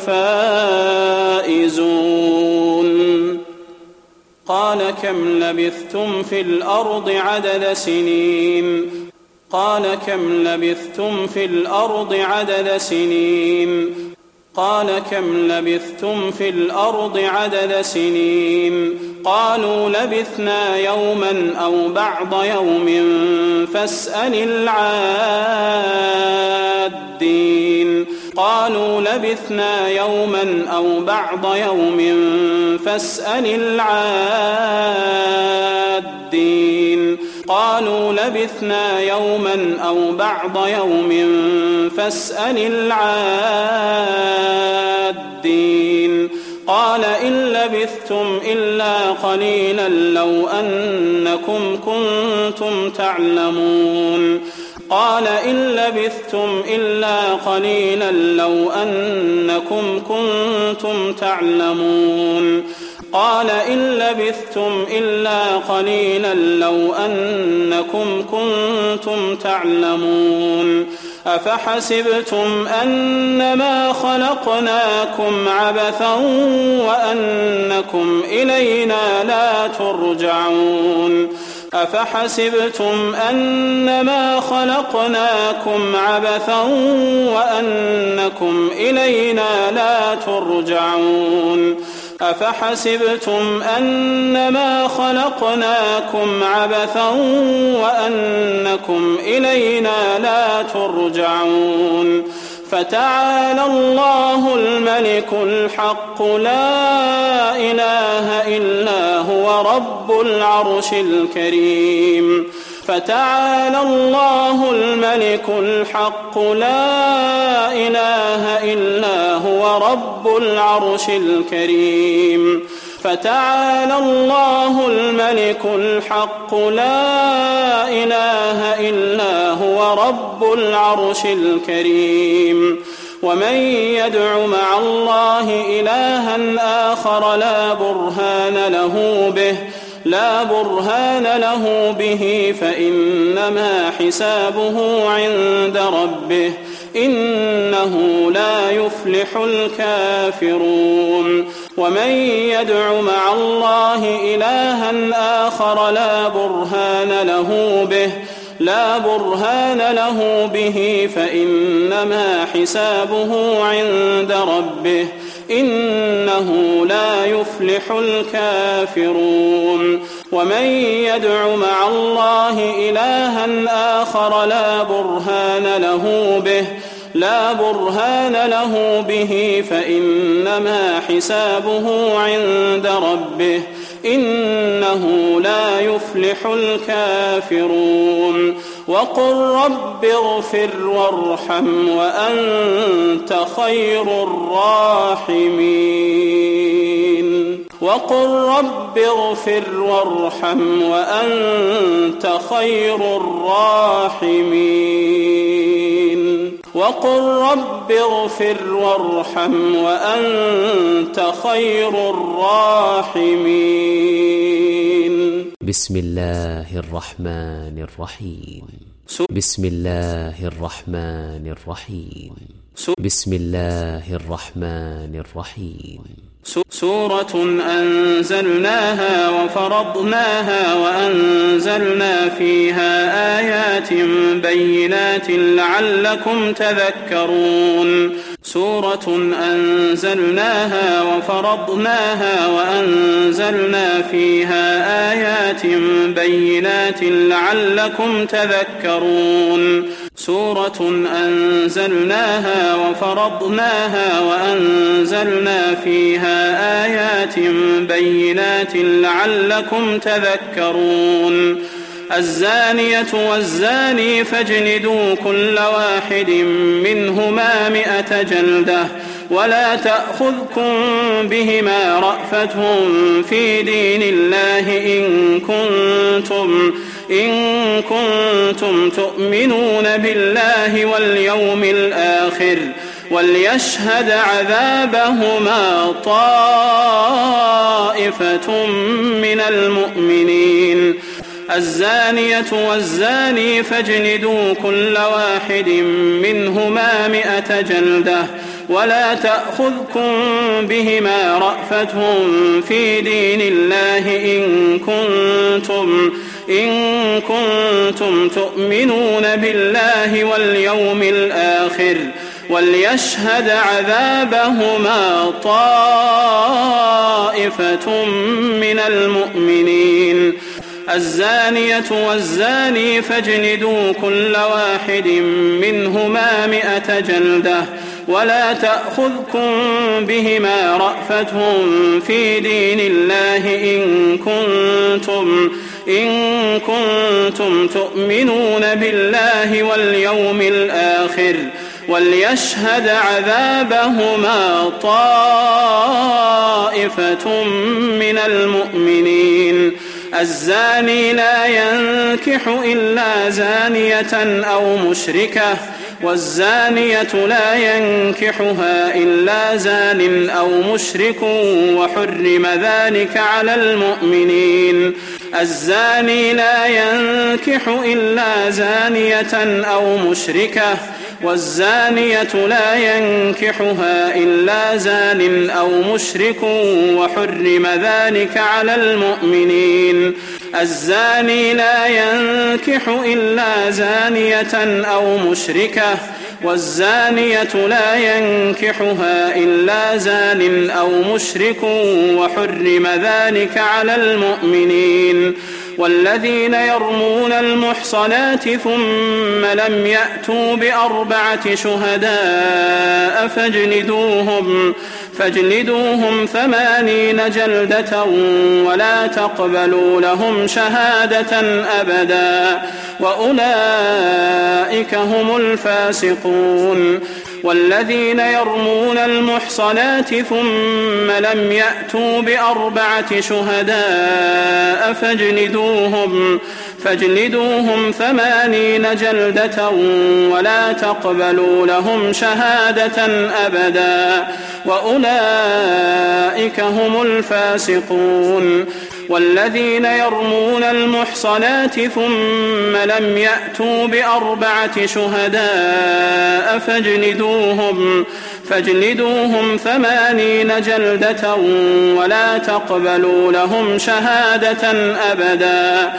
الفائزون قال كم لبثتم في الأرض عدد سنين قال كم لبثتم في الأرض عدد سنين قال كم لبثتم في الأرض عدد سنين قالوا لبثنا يوما أو بعض يوم فاسأل العادين قالوا لبثنا يوما أو بعض يوم فاسأل العادين قالوا لبثنا يوما أو بعض يوم فاسأل العادين قال إن لبثتم إلا قليلا لو أنكم كنتم تعلمون قال إن لبثتم إلا قليلا لو أنكم كنتم تعلمون قال إن لبثتم إلا قليلا لو أنكم كنتم تعلمون أفحسبتم أنما خلقناكم عبثا وأنكم إلينا لا ترجعون أفحسبتم أنما خلقناكم عبثا وأنكم إلينا لا ترجعون أفحسبتم أنما خلقناكم عبثا وأنكم إلينا لا ترجعون فتعالى الله الملك الحق لا إله إلا هو رب العرش الكريم فتعالى الله الملك الحق لا إله إلا هو رب العرش الكريم فتعالى الله الملك الحق لا إله إلا هو رب العرش الكريم ومن يدع مع الله إلها آخر لا برهان له به فإنما حسابه عند ربه إنه لا يفلح الكافرون ومن يدع مع الله إلها آخر لا برهان له به فإنما حسابه عند ربه إنه لا يفلح الكافرون ومن يدع مع الله إلها آخر لا برهان له به فإنما حسابه عند ربه إنه لا يفلح الكافرون وقل رب اغفر وارحم وأنت خير الراحمين وقل رب اغفر وارحم وأنت خير الراحمين وقل رب اغفر وارحم وأنت خير الراحمين بسم الله الرحمن الرحيم بسم الله الرحمن الرحيم بسم الله الرحمن الرحيم سورة أنزلناها وفرضناها وأنزلنا فيها آيات بينات لعلكم تذكرون سورة أنزلناها وفرضناها وأنزلنا فيها آيات بينات لعلكم تذكرون سورة أنزلناها وفرضناها وأنزلنا فيها آيات بينات لعلكم تذكرون الزانية والزاني فاجلدوا كل واحد منهما 100 جلدة ولا تأخذكم بهما رأفة في دين الله إن كنتم تؤمنون بالله واليوم الآخر وليشهد عذابهما طائفة من المؤمنين. الزانية والزاني فاجلدوا كل واحد منهما 100 جلدة ولا تأخذكم بهما رأفة في دين الله إن كنتم تؤمنون بالله واليوم الآخر وليشهد عذابهما طائفة من المؤمنين. الزانية والزاني فاجلدوا كل واحد منهما 100 جلدة ولا تأخذكم بهما رأفة في دين الله إن كنتم تؤمنون بالله واليوم الآخر وليشهد عذابهما طائفة من المؤمنين. الزاني لا ينكح إلا زانية أو مشركة والزانية لا ينكحها إلا زان أو مشرك وحرم ذلك على المؤمنين. الزاني لا ينكح إلا زانية أو مشركة والزانية لا ينكحها إلا زان أو مشرك وحرم ذلك على المؤمنين. الزاني لا ينكح إلا زانية أو مشركة والزانية لا ينكحها إلا زان أو مشرك وحرم ذلك على المؤمنين. والذين يرمون المحصنات ثم لم يأتوا ب4 شهداء فاجلدوهم 80 جلدة ولا تقبلوا لهم شهادة أبدا وأولئك هم الفاسقون. والذين يرمون المحصنات ثم لم يأتوا ب4 شهداء فاجلدوهم 80 جلدة ولا تقبلوا لهم شهادة أبدا وأولئك هم الفاسقون. والذين يرمون المحصنات ثم لم يأتوا ب4 شهداء فاجلدوهم 80 جلدة ولا تقبلوا لهم شهادة أبدا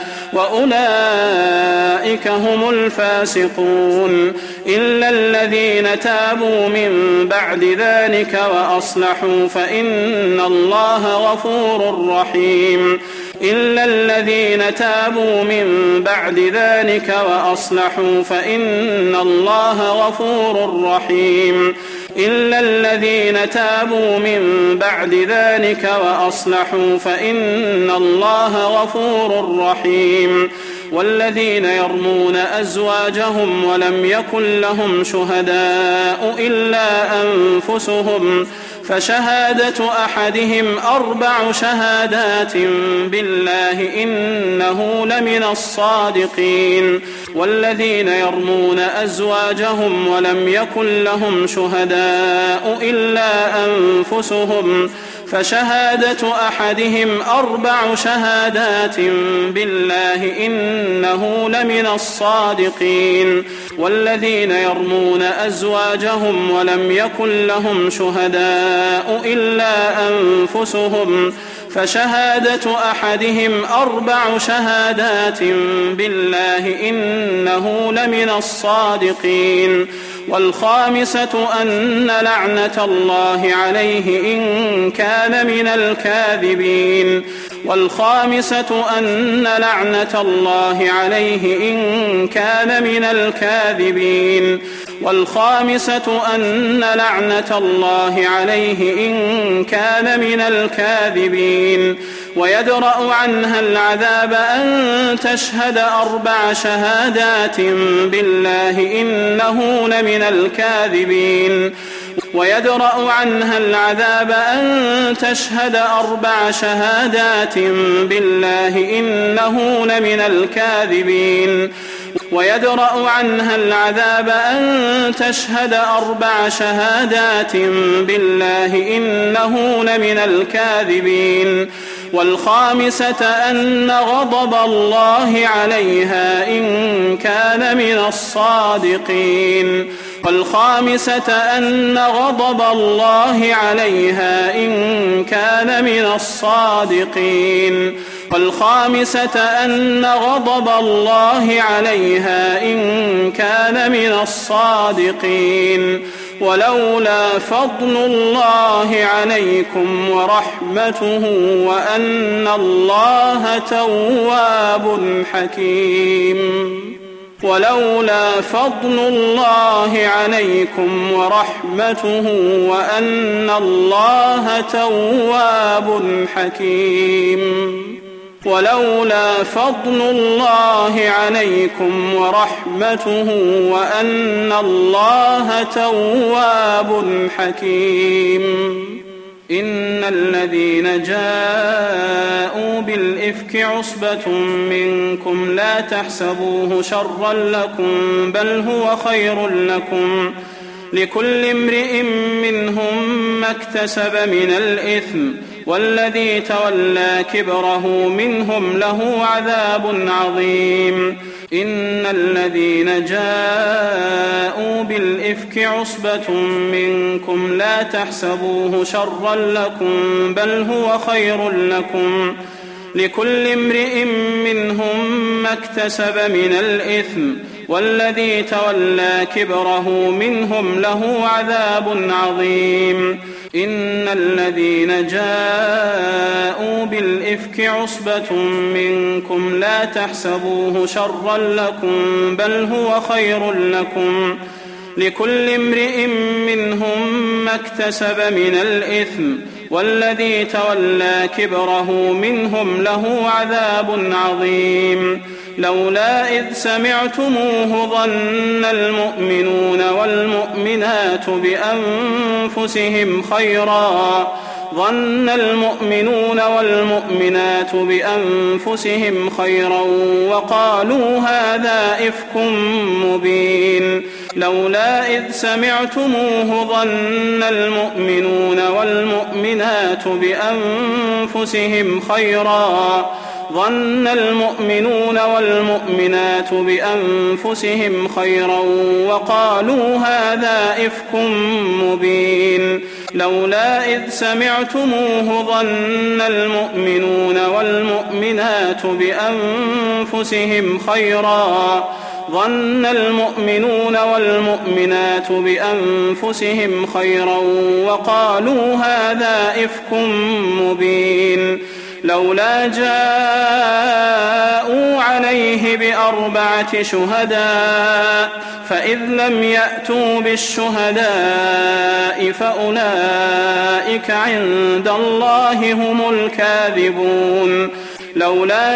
وأولئك هم الفاسقون. إلا الذين تابوا من بعد ذلك وأصلحوا فإن الله غفور رحيم. إلا الذين تابوا من بعد ذلك وأصلحوا فإن الله غفور رحيم. إلا الذين تابوا من بعد ذلك وأصلحوا فإن الله غفور رحيم. والذين يرمون أزواجهم ولم يكن لهم شهداء إلا أنفسهم فشهادة أحدهم 4 شهادات بالله إنه لمن الصادقين. والذين يرمون أزواجهم ولم يكن لهم شهداء إلا أنفسهم فشهادة أحدهم 4 شهادات بالله إنه لمن الصادقين. والذين يرمون أزواجهم ولم يكن لهم شهداء إلا أنفسهم فشهادة أحدهم 4 شهادات بالله إنه لمن الصادقين. والخامسة أن لعنة الله عليه إن كان من الكاذبين. والخامسة أن لعنة الله عليه إن كان من الكاذبين والخامسة أن لعنة الله عليه إن كان من الكاذبين ويدرأ عنها العذاب أن تشهد 4 شهادات بالله إنه لمن الكاذبين ويدرأ عنها العذاب أن تشهد 4 شهادات بالله إنه لمن الكاذبين ويدرأ عنها العذاب أن تشهد 4 شهادات بالله إنه لمن الكاذبين والخامسة أن غضب الله عليها إن كان من الصادقين والخامسة أن غضب الله عليها إن كان من الصادقين والخامسة أن غضب الله عليها إن كان من الصادقين ولولا فضل الله عليكم ورحمته وأن الله تواب حكيم ولولا فضل الله عليكم ورحمته وأن الله تواب حكيم ولولا فضل الله عليكم ورحمته وأن الله تواب حكيم إن الذين جاءوا بالإفك عصبة منكم لا تحسبوه شرا لكم بل هو خير لكم لكل امرئ منهم ما اكتسب من الإثم والذي تولى كبره منهم له عذاب عظيم إن الذين جاءوا بالإفك عصبة منكم لا تحسبوه شرا لكم بل هو خير لكم لكل امرئ منهم ما اكتسب من الإثم والذي تولى كبره منهم له عذاب عظيم إن الذين جاءوا بالإفك عصبة منكم لا تحسبوه شرا لكم بل هو خير لكم لكل امرئ منهم ما اكتسب من الإثم والذي تولى كبره منهم له عذاب عظيم لولا إذ سمعتموه ظن المؤمنون والمؤمنات بأنفسهم خيرا وقالوا هذا إفك مبين لولا إذ سمعتموه ظن المؤمنون والمؤمنات بأنفسهم خيرا وقالوا هذا إفك مبين لولا إذ سمعتموه ظن المؤمنون والمؤمنات بأنفسهم خيرا وقالوا هذا إفك مبين لولا جاءوا عليه ب4 شهداء فإذ لم يأتوا بالشهداء فأولئك عند الله هم الكاذبون لولا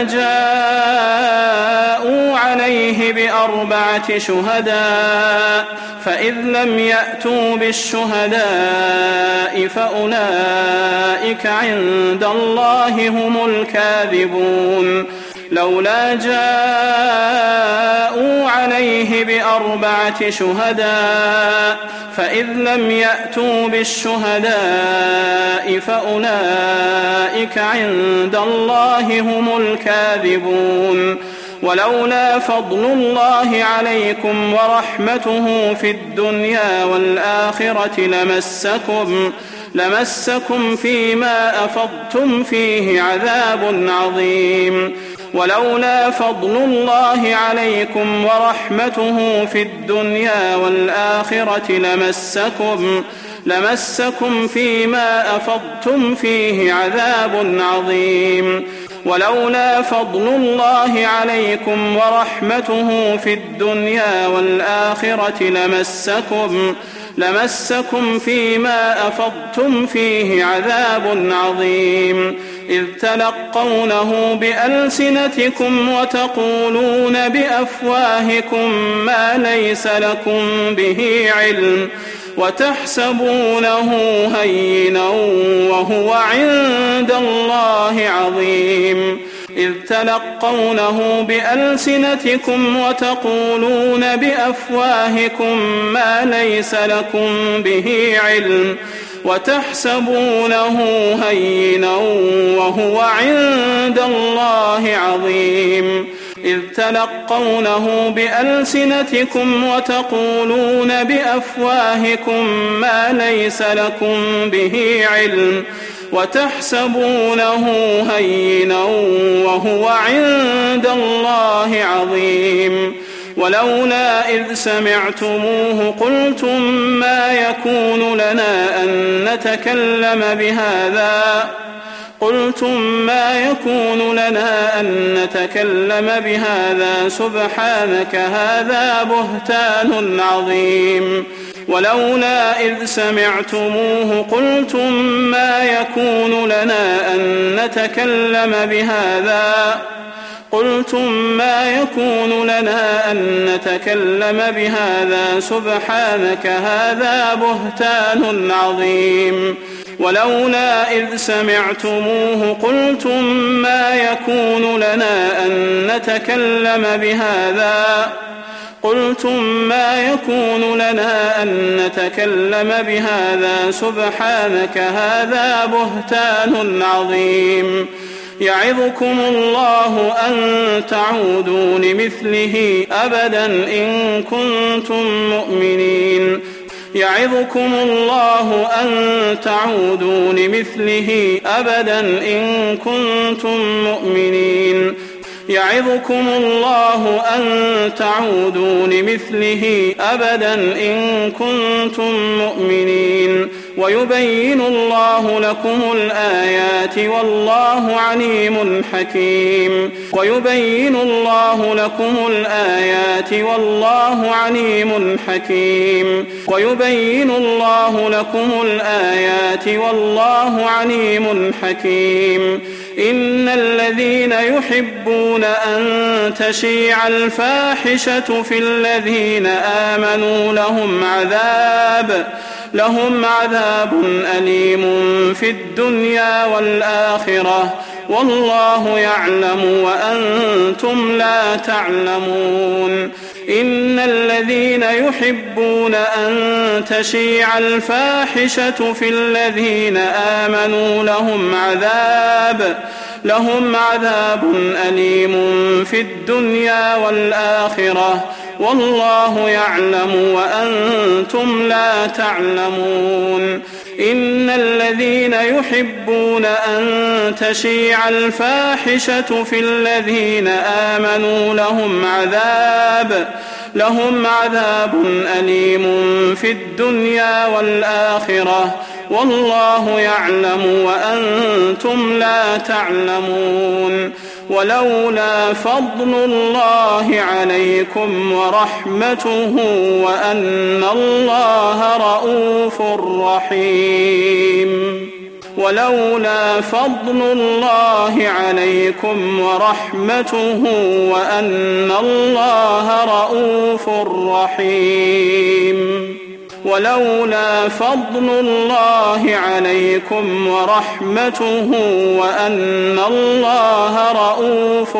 جاءوا عليه ب4 شهداء فإذ لم يأتوا بالشهداء فأولئك عند الله هم الكاذبون لولا جاءوا عليه ب4 شهداء فإذ لم يأتوا بالشهداء فأولئك عند الله هم الكاذبون ولولا فضل الله عليكم ورحمته في الدنيا والآخرة لمسكم فيما أفضتم فيه عذاب عظيم ولولا فضل الله عليكم ورحمته في الدنيا والآخرة لمسكم فيما أفضتم فيه عذاب عظيم ولولا فضل الله عليكم ورحمته في الدنيا والآخرة لمسكم فيما أفضتم فيه عذاب عظيم إذ تلقونه بألسنتكم وتقولون بأفواهكم ما ليس لكم به علم وتحسبونه هينا وهو عند الله عظيم إذ تلقونه بألسنتكم وتقولون بأفواهكم ما ليس لكم به علم وتحسبونه هينا وهو عند الله عظيم إذ تلقونه بألسنتكم وتقولون بأفواهكم ما ليس لكم به علم وتحسبونه هينا وهو عند الله عظيم ولولا إذ سمعتموه قلتم ما يكون لنا أن نتكلم بهذا سبحانك هذا بهتان عظيم ولولا إذ سمعتموه قلتم ما يكون لنا أن نتكلم بهذا سبحانك هذا بهتان عظيم ولولا إذ سمعتموه قلتم ما يكون لنا أن نتكلم بهذا سبحانك هذا بهتان عظيم يعظكم الله أن تعودوا لمثله أبدا إن كنتم مؤمنين يعظكم الله أن تعودوا لمثله أبدا إن كنتم مؤمنين يعظكم الله أن تعودوا لمثله أبدا إن كنتم مؤمنين ويبين الله لكم الآيات والله عليم حكيم ويبين الله لكم الآيات والله عليم حكيم ويبين الله لكم الآيات والله عليم حكيم إن الذين يحبون أن تشيع الفاحشة في الذين آمنوا لهم عذاب أليم في الدنيا والآخرة والله يعلم وأنتم لا تعلمون إن الذين يحبون أن تشيع الفاحشة في الذين آمنوا لهم عذاب أليم في الدنيا والآخرة والله يعلم وأنتم لا تعلمون إن الذين يحبون أن تشيع الفاحشة في الذين آمنوا لهم عذاب أليم في الدنيا والآخرة والله يعلم وأنتم لا تعلمون ولولا فضل الله عليكم ورحمته وأن الله رؤوف رحيم ولولا فضل الله عليكم ورحمته وأن الله رؤوف رحيم ولولا فضل الله عليكم ورحمته وأن الله رؤوف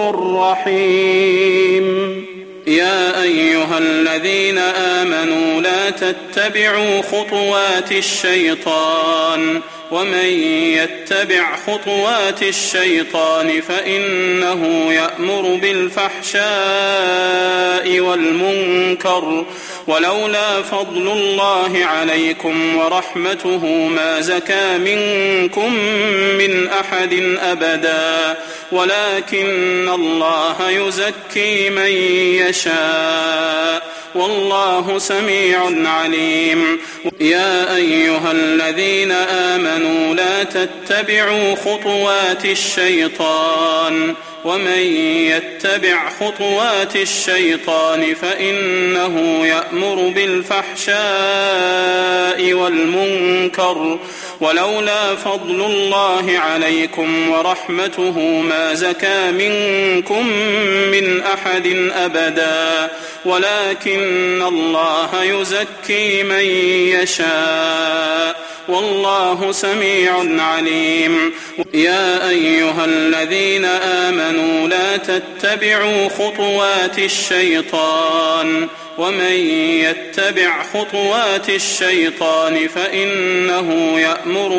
رحيم يا أيها الذين آمنوا لا تتبعوا خطوات الشيطان ومن يتبع خطوات الشيطان فإنه يأمر بالفحشاء والمنكر ولولا فضل الله عليكم ورحمته ما زكى منكم من أحد أبدا ولكن الله يزكي من يشاء والله سميع عليم يا أيها الذين آمنوا لا تتبعوا خطوات الشيطان ومن يتبع خطوات الشيطان فإنه يأمر بالفحشاء والمنكر ولولا فضل الله عليكم ورحمته ما زكى منكم من أحد أبدا ولكن الله يزكي من يشاء والله سميع عليم. يا أيها الذين آمنوا لا تتبعوا خطوات الشيطان ومن يتبع خطوات الشيطان فإنه يأمر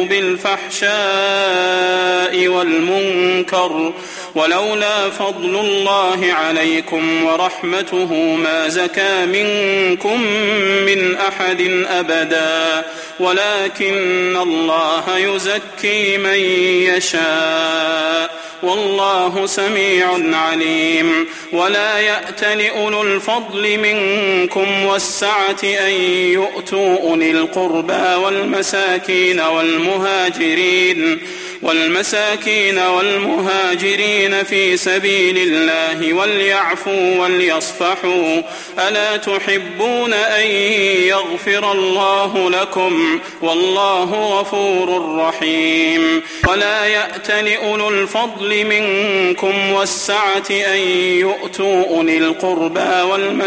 بالفحشاء والمنكر ولولا فضل الله عليكم ورحمته ما زكى منكم من أحد أبدا ولكن الله يزكي من يشاء والله سميع عليم. ولا يأتل أولو الفضل منكم والسعة أن يؤتوا أولي القربى والمساكين والمهاجرين في سبيل الله وليعفوا وليصفحوا ألا تحبون أن يغفر الله لكم والله غفور رحيم. ولا يأتل أولو الفضل منكم والسعة أن يؤتوا أولي القربى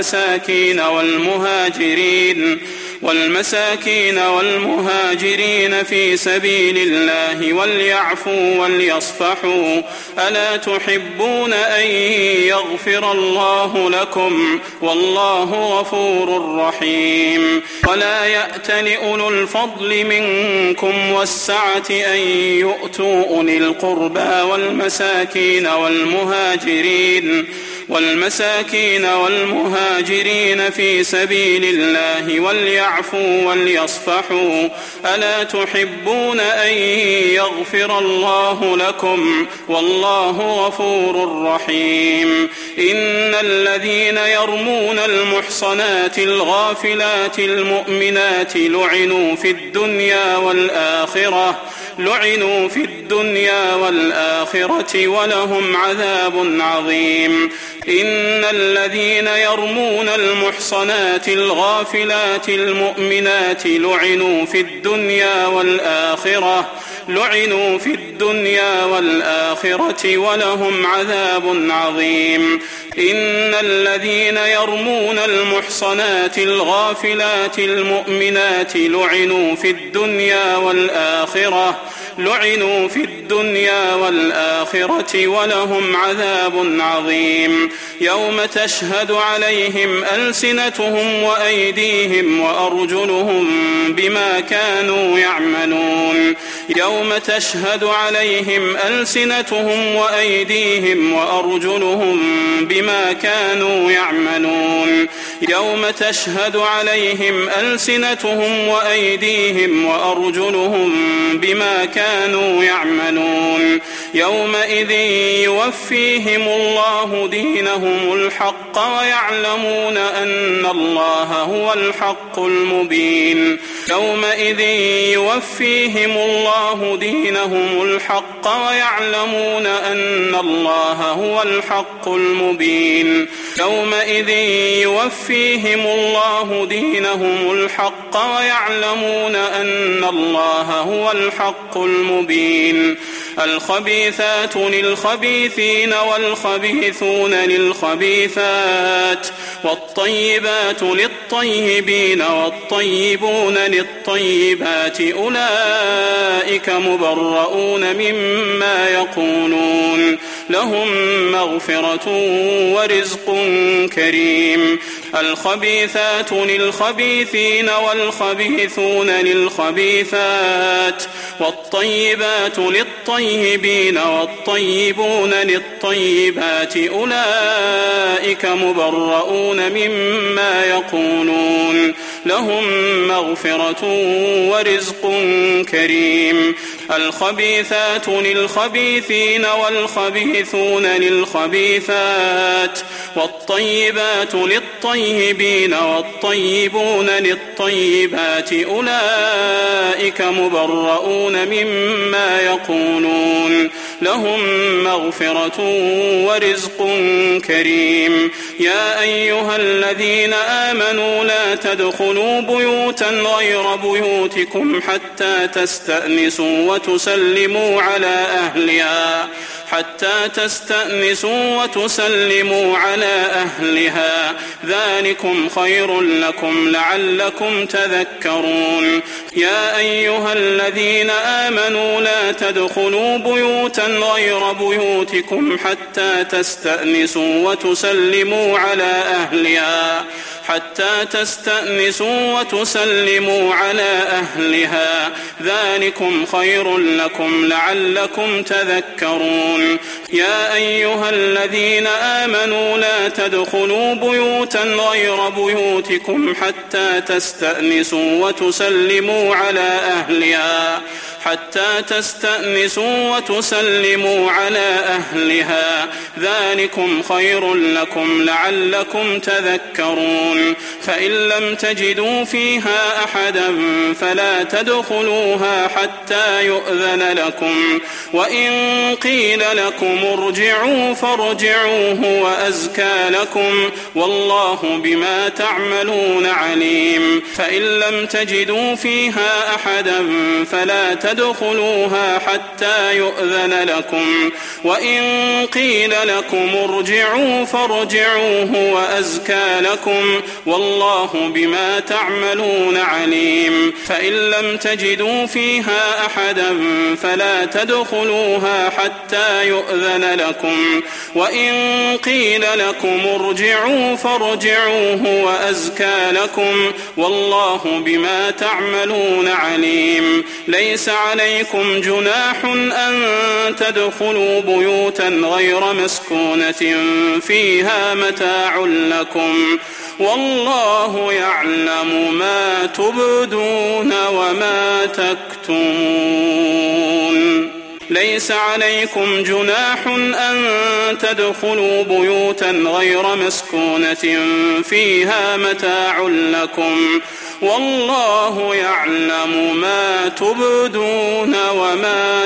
والمساكين والمهاجرين في سبيل الله وليعفوا وليصفحوا ألا تحبون أن يغفر الله لكم والله غفور رحيم. ولا يأتل أولو الفضل منكم والسعة أن يؤتوا أولي القربى والمساكين والمهاجرين في سبيل الله وليعفوا وليصفحوا ألا تحبون أن يغفر الله لكم والله غفور رحيم. إن الذين يرمون المحصنات الغافلات المؤمنات لعنوا في الدنيا والآخرة ولهم عذاب عظيم. إن الذين يرمون المحصنات الغافلات المؤمنات لعنوا في الدنيا والآخرة ولهم عذاب عظيم. إن الذين يرمون المحصنات الغافلات المؤمنات لعنوا في الدنيا والآخرة ولهم عذاب عظيم. يوم تشهد عليهم ألسنتهم وأيديهم وأرجلهم بما كانوا يعملون. يوم تشهد عليهم ألسنتهم وأيديهم وأرجلهم بما كانوا يعملون. يوم تشهد عليهم ألسنتهم وأيديهم وأرجلهم بما كانوا يعملون. يومئذ يوفيهم الله دينهم الحق ويعلمون أن الله هو الحق المبين. يومئذ يوفيهم الله دينهم الحق ويعلمون أن الله هو الحق المبين. يومئذ يوفيهم الله دينهم الحق ويعلمون أن الله هو الحق المبين. الخبيثات للخبيثين والخبيثون للخبيثات والطيبات للطيبين والطيبون للطيبات أولئك مبرؤون مما يقولون لهم مغفرة ورزق كريم. الخبيثات للخبيثين والخبيثون للخبيثات والطيبات للطيبين والطيبون للطيبات أولئك مبرؤون مما يقولون لهم مغفرة ورزق كريم. الخبيثات للخبيثين والخبيثون للخبيثات والطيبات للطيبين للطيبين والطيبون للطيبات أولئك مبرؤون مما يقولون لهم مغفرة ورزق كريم. يا أيها الذين آمنوا لا تدخلوا بيوتا غير بيوتكم حتى تستأنسوا وتسلموا على أهلها ذلكم خير لكم لعلكم تذكرون. يا أيها الذين آمنوا لا تدخلوا بيوتا غير بيوتكم حتى تستأنسوا وتسلموا على أهلها ذلكم خير لكم لعلكم تذكرون. يا أيها الذين آمنوا لا تدخلوا بيوتا غير بيوتكم حتى تستأنسوا وتسلموا على أهلها ذلكم خير لكم لعلكم تذكرون. فإن لم تجدوا فيها أحدا فلا تدخلوها حتى يؤذن لكم، وإن قيل لكم ارجعوا فارجعوا هو أزكى لكم والله بما تعملون عليم. فإن لم تجدوا فيها أحدا فلا تدخلوها حتى يؤذن لكم، وإن قيل لكم ارجعوا فارجعوا هو أزكى لكم والله بما تعملون عليم. فإن لم تجدوا فيها أحدا فلا تدخلوها حتى يؤذن لكم، وإن قيل لكم ارجعوا فارجعوا هو أزكى لكم والله بما تعملون عليم. ليس عليكم جناح أن تدخلوا بيوتا غير مسكونة فيها متاع لكم والله يعلم ما تبدون وما تكتمون. ليس عليكم جناح أن تدخلوا بيوتا غير مسكونة فيها متاع لكم والله يعلم ما تبدون وما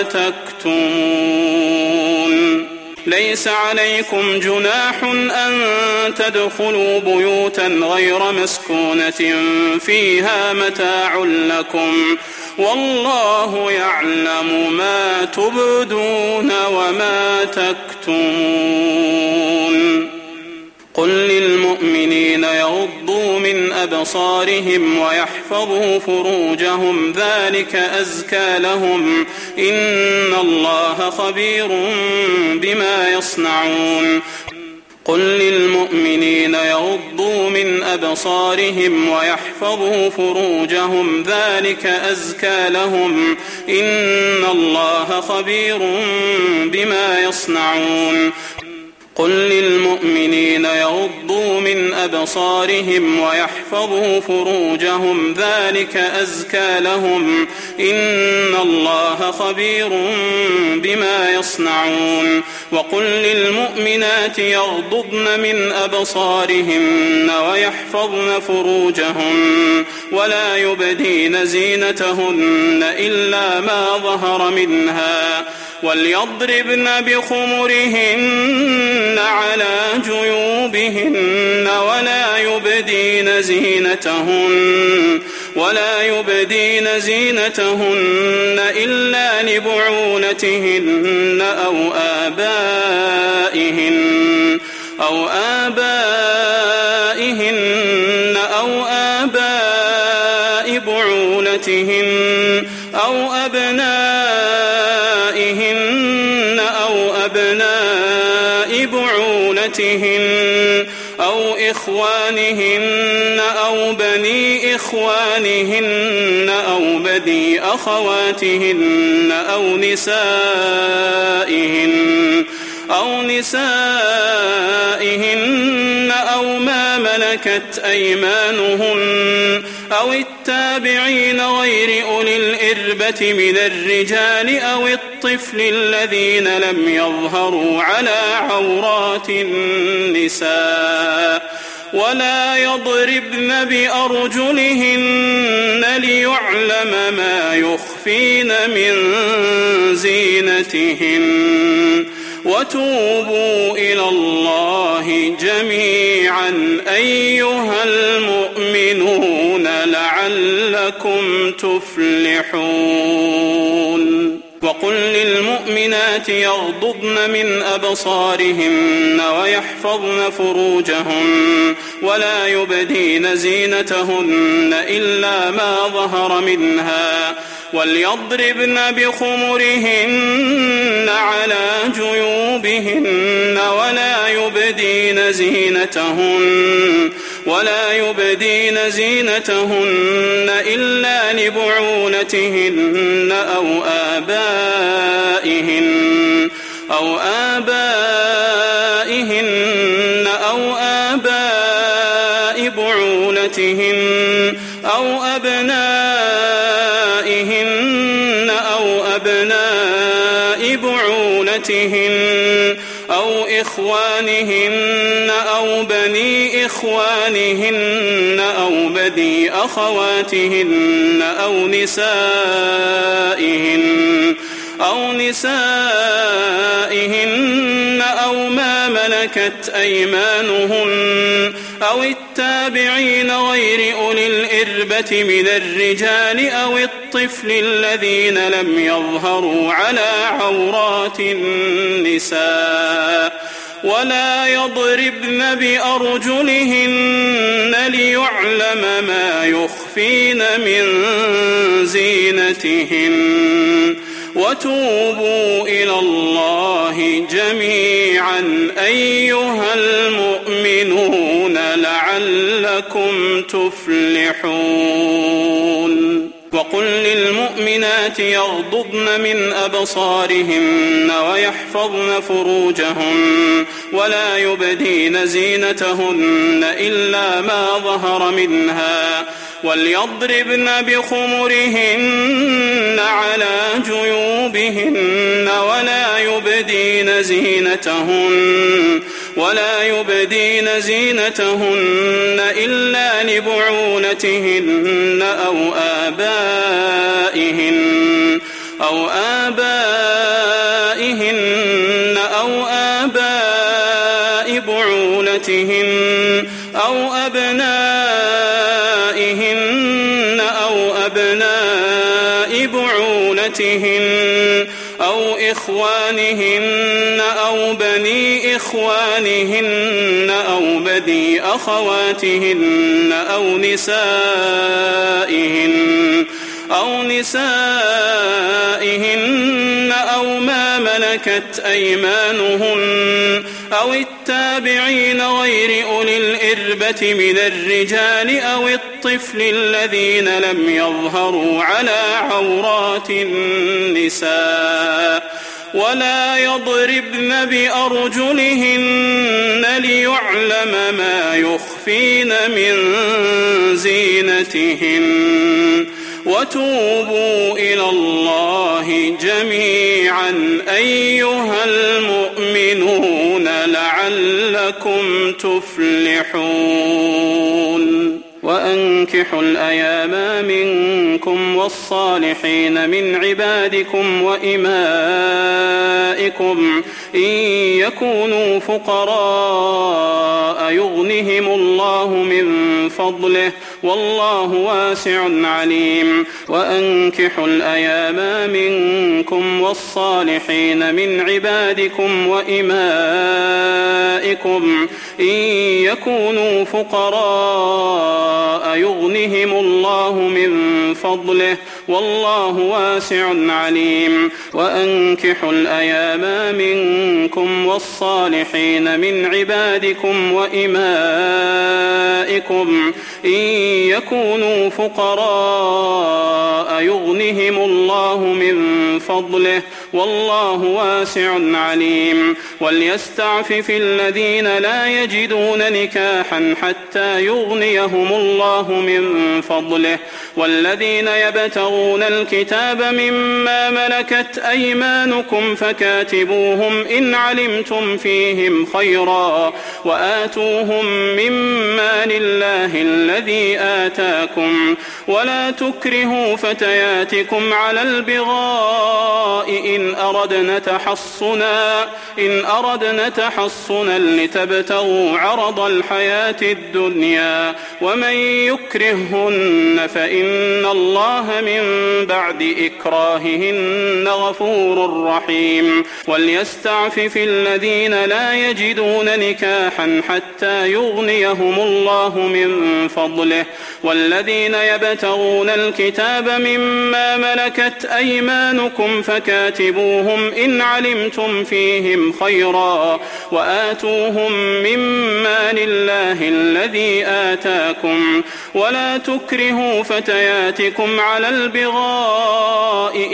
تكتمون. ليس عليكم جناح أن تدخلوا بيوتا غير مسكونة فيها متاع لكم والله يعلم ما تبدون وما تكتمون. قل للمؤمنين يغضوا من أبصارهم ويحفظوا فروجهم ذلك أزكى لهم إن الله خبير بما يصنعون. قل للمؤمنين يغضوا من أبصارهم ويحفظوا فروجهم ذلك أزكى لهم إن الله خبير بما يصنعون. قل للمؤمنين يغضوا من أبصارهم ويحفظوا فروجهم ذلك أزكى لهم إن الله خبير بما يصنعون. وقل للمؤمنات يغضضن من أبصارهن ويحفظن فروجهن ولا يبدين زينتهن إلا ما ظهر منها وليضربن بخمرهن على جيوبهن ولا يبدين زينتهن إلا لبعولتهن أو آبائهن أو آباء بعولتهن أو أبنائهن أو أبناء بعولتهن أو إخوانهن أو بني إخوانهن أو بني أخواتهن أو نسائهن أو ما ملكت أيمانهن أو التابعين غير أولي الإربة من الرجال أو الطفل الذين لم يظهروا على عورات النساء ولا يضربن بأرجلهن ليعلم ما يخفين من زينتهن وتوبوا إلى الله جميعا أيها المؤمنون لعلكم تفلحون وقل للمؤمنات يغضضن من أبصارهن ويحفظن فروجهن ولا يبدين زينتهن إلا ما ظهر منها وليضربن بخمرهن على جيوبهن ولا يبدين زينتهن إلا لبعولتهن أو آبائهن أو آباء بعولتهن أو أبنائهن أو أبناء بعولتهن أو إخوانهن أو بني إخوانهن أو بني أخواتهن أو نسائهن أو ما ملكت أيمانهن أو التابعين غير أولي الإربة من الرجال أو الطفل الذين لم يظهروا على عورات النساء ولا يضربن بأرجلهن ليعلم ما يخفين من زينتهن وتوبوا إلى الله جميعا أيها المؤمنون لعلكم تفلحون وقل للمؤمنات يغضضن من أبصارهن ويحفظن فروجهن ولا يبدين زينتهن إلا ما ظهر منها وليضربن بخمرهن على جيوبهن ولا يبدين زينتهن إلا لبعولتهن أو آبائهن أو آباء بعولتهن أو أبنائهن أو أبناء بعولتهن أو إخوانهن أو بني إخوانهن أو بني أخواتهن أو نسائهن أو ما ملكت أيمانهن أو التابعين غير أولي الإربة من الرجال أو الطفل الذين لم يظهروا على عورات النساء ولا يضربن بأرجلهن ليعلم ما يخفين من زينتهن وتوبوا إلى الله جميعا أيها المؤمنون لعلكم تفلحون وأنكحوا الأيام منكم والصالحين من عبادكم وإمائكم إن يكونوا فقراء يغنهم الله من فضله والله واسع عليم وأنكحوا الأيام منكم والصالحين من عبادكم وإمائكم إن يكونوا فقراء يغنهم الله من فضله والله واسع عليم وأنكحوا الأيام منكم والصالحين من عبادكم وإمائكم إن يكونوا فقراء يغنهم الله من فضله والله واسع عليم وليستعفف الذين لا يجدون نكاحا حتى يغنيهم الله الله من فضله والذين يبتغون الكتاب مما ملكت أيمانكم فكاتبوهم إن علمتم فيهم خيرا وآتوهم مما لله الذي آتاكم ولا تكرهوا فتياتكم على البغاء إن أردنا تحصنا لتبتغوا عرض الحياة الدنيا ومن يكرههن فإن الله من بعد إكراههن غفور رحيم وليستعفف الذين لا يجدون نكاحا حتى يغنيهم الله من فضله والذين يبتغون الكتاب مما ملكت أيمانكم فكاتبوهم إن علمتم فيهم خيرا وآتوهم مما لله الذي آتاكم ولا تكرهوا فتياتكم على البغاء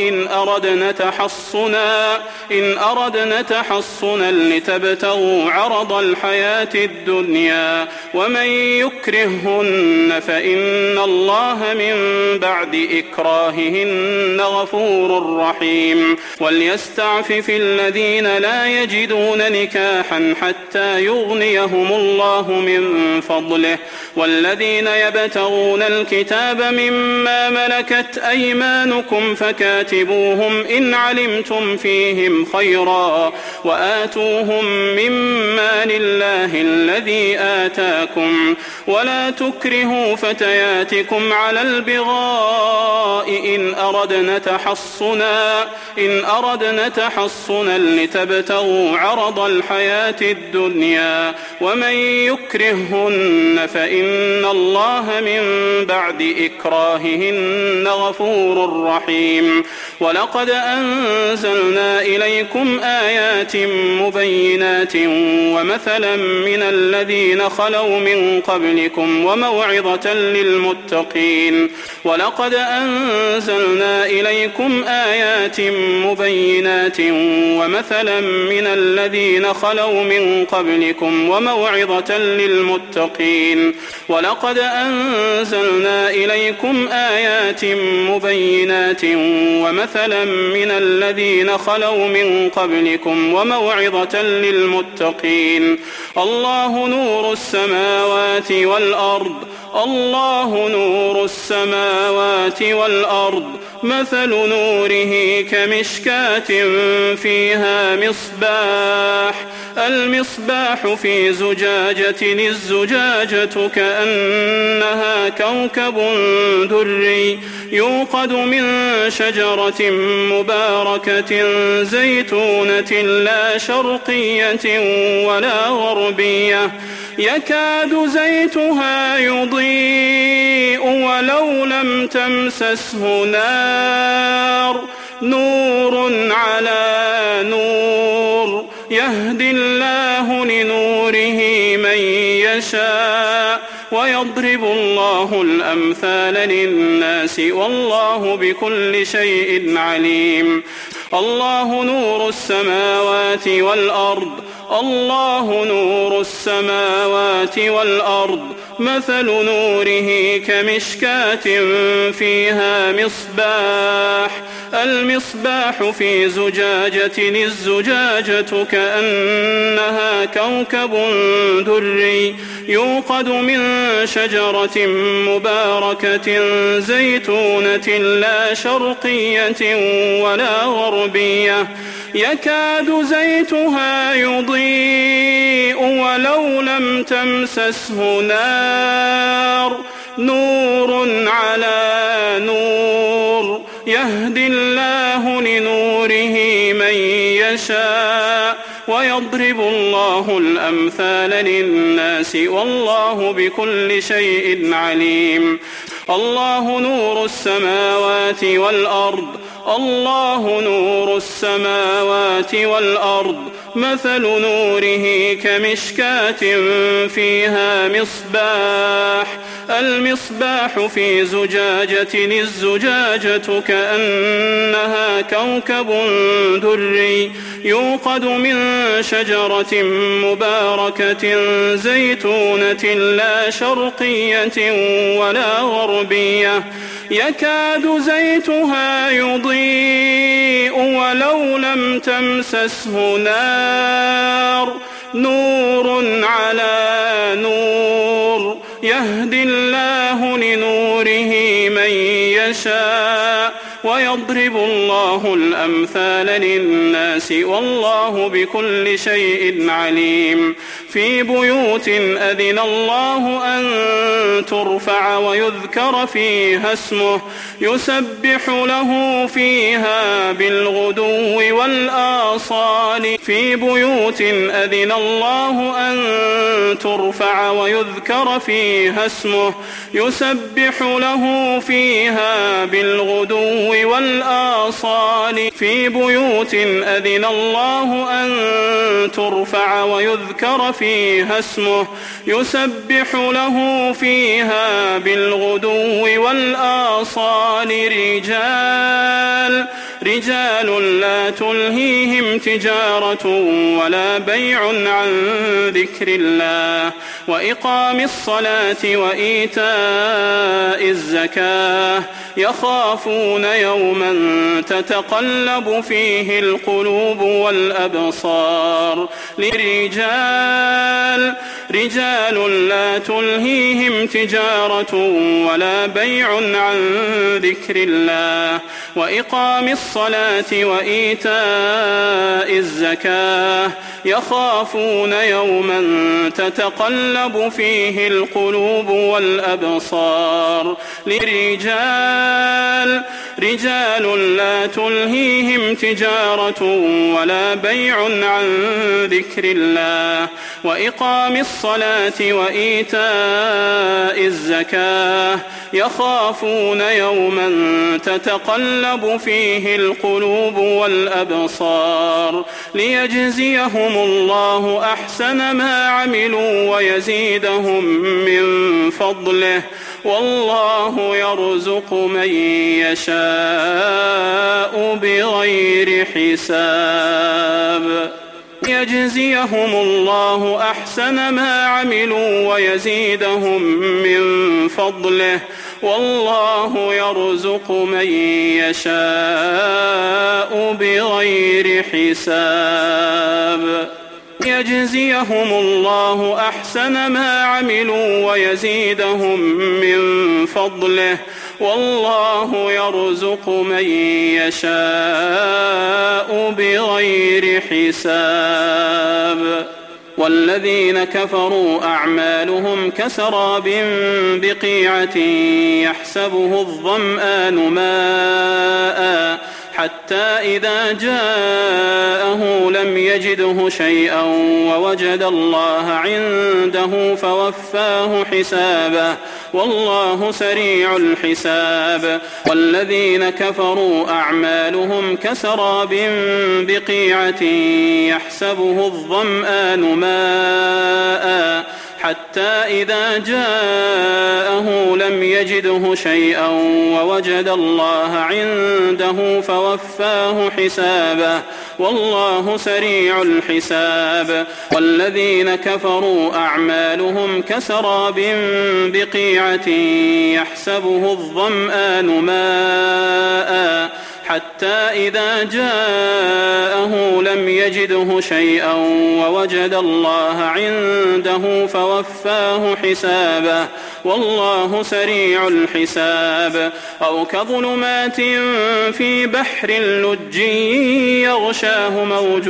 إن أردنا تحصنا لتبتغوا عرض الحياة الدنيا ومن يكرههن فإن الله من بعد إكراههن غفور رحيم وليستعفف الذين لا يجدون نكاحا حتى يغنيهم الله من فضله والذين يبتغون الكتاب مما ملكت أيمانكم فكاتبوهم إن علمتم فيهم خيرا وآتوهم مما لله الذي آتاكم ولا تكرهوا فتياتكم على البغاء إن أردنا تحصنا لتبتغوا عرض الحياة الدنيا ومن يكرههن فإن الله من بعد إكراههن غفور رحيم ولقد أنزلنا إليكم آيات مبينات ومثلا من الذين خلوا من قبلكم وموعظة للمتقين ولقد أنزلنا إليكم آيات مبينات ومثلا من الذين خلوا من قبلكم وموعظة للمتقين ولقد أنزلنا إليكم آيات مبينات ومثلا من الذين خلوا من قبلكم وموعظة للمتقين الله نور السماوات والأرض مثل نوره كمشكاة فيها المصباح في زجاجة الزجاجة كأنها كوكب دري يوقد من شجرة مباركة زيتونة لا شرقية ولا غربية يكاد زيتها يضيء ولو لم تمسسه نار نور على نور يهدي الله لنوره من يشاء ويضرب الله الأمثال للناس والله بكل شيء عليم الله نور السماوات والأرض مثل نوره كمشكاة فيها المصباح في زجاجة الزجاجة كأنها كوكب دري يوقد من شجرة مباركة زيتونة لا شرقية ولا غربية يكاد زيتها يضيء ولو لم تمسسه نار نور على نور يهدي الله لنوره من يشاء ويضرب الله الأمثال للناس والله بكل شيء عليم الله نور السماوات والأرض مثل نوره كمشكاة فيها المصباح في زجاجة الزجاجة كأنها كوكب دري يوقد من شجرة مباركة زيتونة لا شرقية ولا غربية يكاد زيتها يضيء ولو لم تمسسه نار نور على نور يهدي الله لنوره من يشاء ويضرب الله الأمثال للناس والله بكل شيء عليم في بيوت أذن الله أن ترفع ويذكر فيها اسمه يسبح له فيها بالغدو والآصال في بيوت أذن الله أن ترفع ويذكر فيها اسمه يسبح له فيها بالغدو والآصال في بيوت أذن الله أن ترفع ويذكر فيها اسمه يسبح له فيها بالغدو والآصال رجال لا تلهيهم تجارة ولا بيع عن ذكر الله وإقام الصلاة وإيتاء الزكاة يخافون يوما تتقلب فيه القلوب والأبصار رجال لا تلهيهم تجارة ولا بيع عن ذكر الله وإقام الصلاة وإيتاء الزكاة يخافون يوما تتقلب فيه القلوب والأبصار رجال لا تلهيهم تجارة ولا بيع عن ذكر الله وإقام الصلاة وإيتاء الزكاة يخافون يوما تتقلب فيه القلوب والأبصار ليجزيهم الله أحسن ما عملوا ويزيدهم من فضله والله يرزق من يشاء بغير حساب يجزيهم الله أحسن ما عملوا ويزيدهم من فضله والله يرزق من يشاء بغير حساب يجزيهم الله أحسن ما عملوا ويزيدهم من فضله والله يرزق من يشاء بغير حساب والذين كفروا أعمالهم كسراب بقيعة يحسبه الظمآن ماء حتى إذا جاءه لم يجده شيئا ووجد الله عنده فوفاه حسابه والله سريع الحساب والذين كفروا أعمالهم كسراب بقيعة يحسبه الظمآن ماء حتى إذا جاءه لم يجده شيئا ووجد الله عنده فوفاه حسابه والله سريع الحساب والذين كفروا أعمالهم كسراب بقيعة يحسبه الظمآن ماء حتى إذا جاءه لم يجده شيئا ووجد الله عنده فوفاه حسابه والله سريع الحساب أو كظلمات في بحر لج يغشاه موج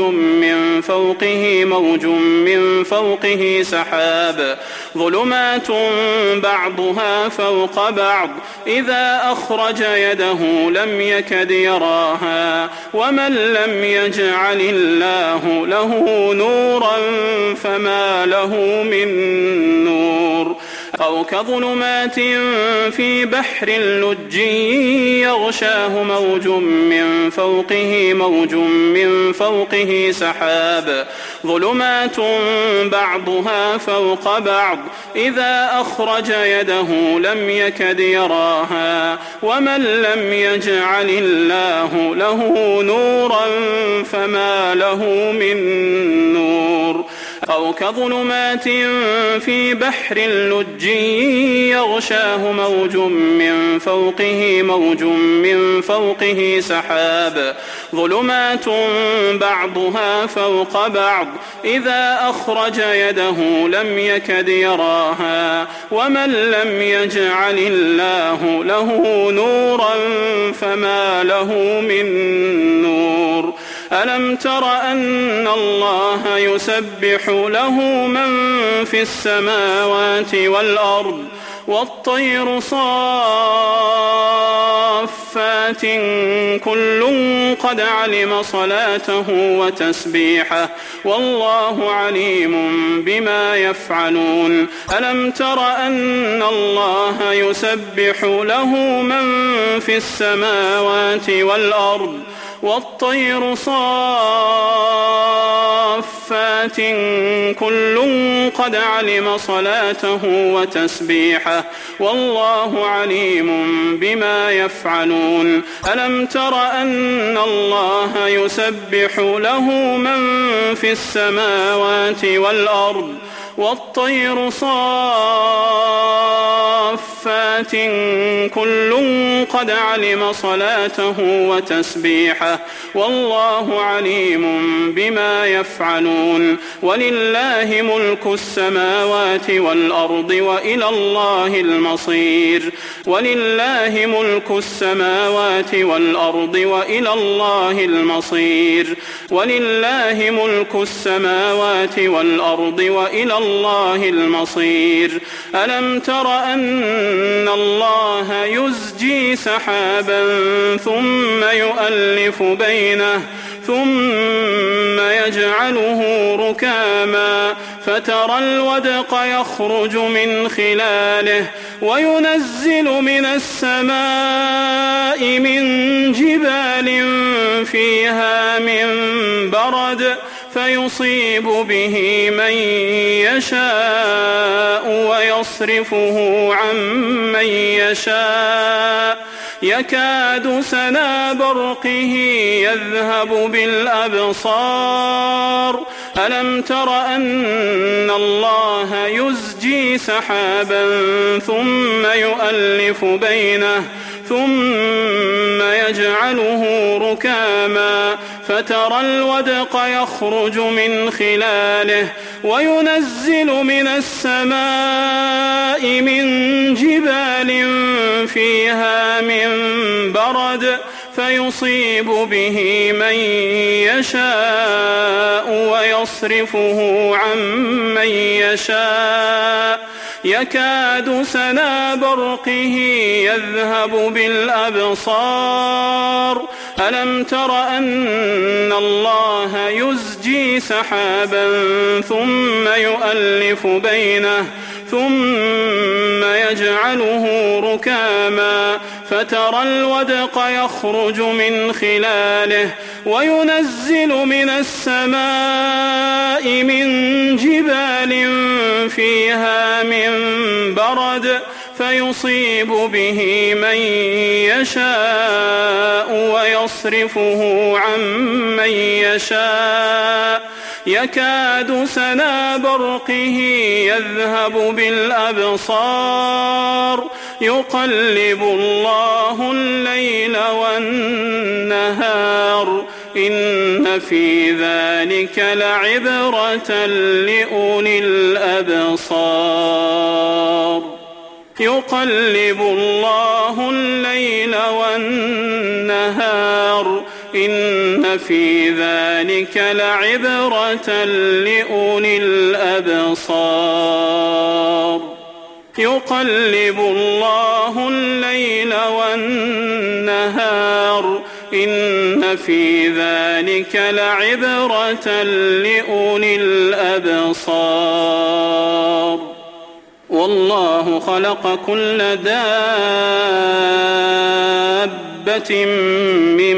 من فوقه سحاب ظلمات بعضها فوق بعض إذا أخرج يده لم يكد يراها ومن لم يجعل الله له نورا فما له من نور أو كظلمات في بحر لجي يغشاه موج من فوقه سحاب ظلمات بعضها فوق بعض إذا أخرج يده لم يكد يراها ومن لم يجعل الله له نورا فما له من نور أو كظلمات في بحر لجي يغشاه موج من فوقه سحاب ظلمات بعضها فوق بعض إذا أخرج يده لم يكد يراها ومن لم يجعل الله له نورا فما له من نور ألم تر أن الله يسبح له من في السماوات والأرض والطير صافات كل قد علم صلاته وتسبيحه والله عليم بما يفعلون ألم تر أن الله يسبح له من في السماوات والأرض والطير صافات كل قد علم صلاته وتسبيحه والله عليم بما يفعلون ألم تر أن الله يسبح له من في السماوات والأرض والطير صافات كل قد علم صلاته وتسبيحه والله عليم بما يفعلون ولله ملك السماوات والأرض وإلى الله المصير ولله ملك السماوات والأرض وإلى الله المصير ولله ملك السماوات والأرض وإلى الله المصير ألم تر أن الله يزجي سحابا ثم يؤلف بينه ثم يجعله ركاما فترى الودق يخرج من خلاله وينزل من السماء من جبال فيها من برد فيصيب به من يشاء ويصرفه عن من يشاء يكاد سنا برقه يذهب بالأبصار ألم تر أن الله يزجي سحابا ثم يؤلف بينه ثم يجعله ركاما فترى الودق يخرج من خلاله وينزل من السماء من جبال فيها من برد فيصيب به من يشاء ويصرفه عن من يشاء يكاد سنا برقه يذهب بالأبصار ألم تر أن الله يزجي سحابا ثم يؤلف بينه ثم يجعله ركاما فترى الودق يخرج من خلاله وينزل من السماء من جبال فيها من برد فيصيب به من يشاء ويصرفه عن من يشاء يكاد سنا برقه يذهب بالأبصار يقلب الله الليل والنهار إن في ذلك لعبرة لأولي الأبصار يقلب الله الليل والنهار إن في ذلك لعبرة لأولي الأبصار يقلب الله الليل والنهار إن في ذلك لعبرة لأولي الأبصار والله خلق كل دابة من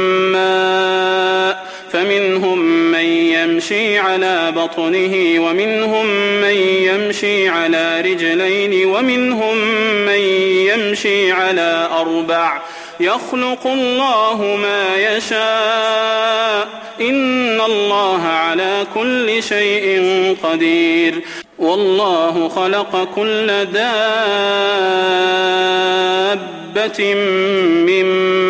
ماء فمنهم من يمشي على بطنه ومنهم من يمشي على رجلين ومنهم من يمشي على 4 يخلق الله ما يشاء إن الله على كل شيء قدير والله خلق كل دابة من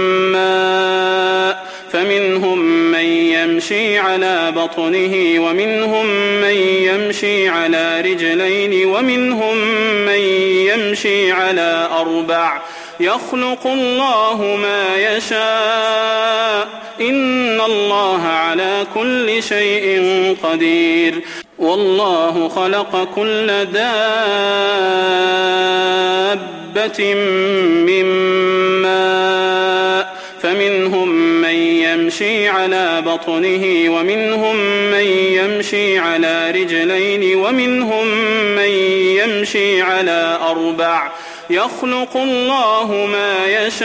ماء فمنهم من يمشي على بطنه ومنهم من يمشي على رجلين ومنهم من يمشي على 4 يخلق الله ما يشاء إن الله على كل شيء قدير والله خلق كل دابة من ماء فمنهم من يمشي على بطنه ومنهم من يمشي على رجلين ومنهم من يمشي على 4 يخلق الله ما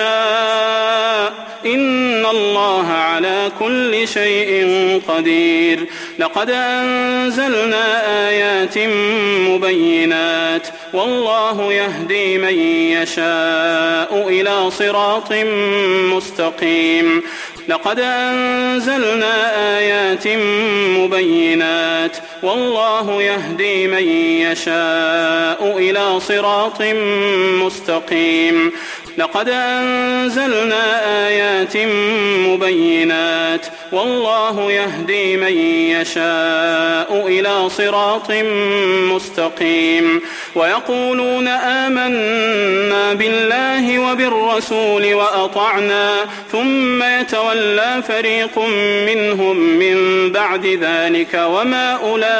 يشاء إن الله على كل شيء قدير لقد أنزلنا آيات مبينات والله يهدي من يشاء إلى صراط مستقيم لقد أنزلنا آيات مبينات والله يهدي من يشاء إلى صراط مستقيم لقد أنزلنا آيات مبينات والله يهدي من يشاء إلى صراط مستقيم ويقولون آمنا بالله وبالرسول وأطعنا ثم يتولى فريق منهم من بعد ذلك وما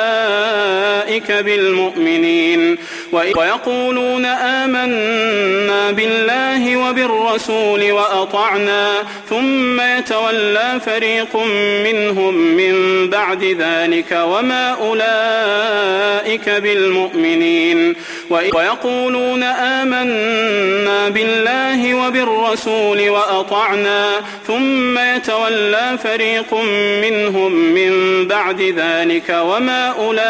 أولئك بالمؤمنين ويقولون آمنا بالله وبالرسول وأطعنا ثم يتولى فريق منهم من بعد ذلك وما أولئك بالمؤمنين ويقولون آمنا بالله وبالرسول وأطعنا ثم يتولى فريق منهم من بعد ذلك وما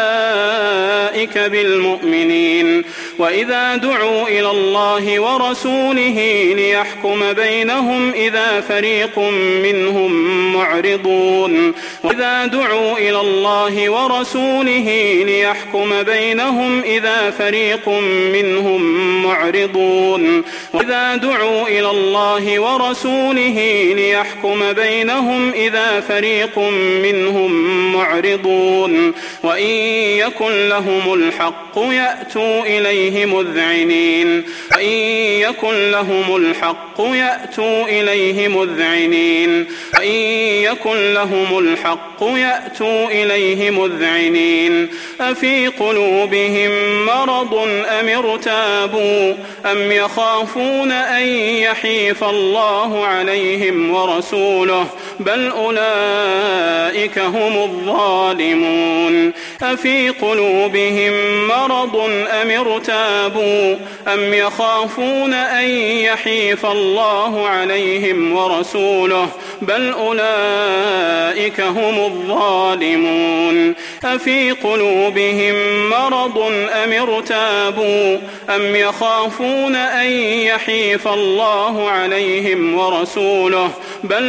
أولئك بالمؤمنين وإذا دعوا إلى الله ورسوله ليحكم بينهم إذا فريق منهم معرضون وإذا دعوا إلى الله ورسوله ليحكم بينهم إذا فريق منهم معرضون وإذا دعوا إلى الله ورسوله ليحكم بينهم إذا فريق منهم معرضون وإن يكن لهم الحق يأتوا إليه مذعنين وإن يكن لهم الحق يأتوا إليه مذعنين وإن يكن لهم الحق يأتوا إليه مذعنين أفي قلوبهم مرض أم ارتابوا أم يخافون أن يحيف الله عليهم ورسوله بل أولئك هم الظالمون أفي قلوبهم مرض أم ارتابوا أم يخافون أن يحيف الله عليهم ورسوله بل أولئك هم الظالمون أفي قلوبهم مرض أم ارتابوا أم يخافون أن يحيف الله عليهم ورسوله بل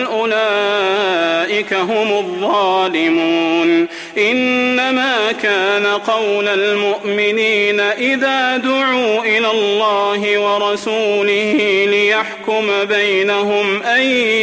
أولئك هم الظالمون إنما كان قول المؤمنين إذا دعوا إلى الله ورسوله ليحكم بينهم أن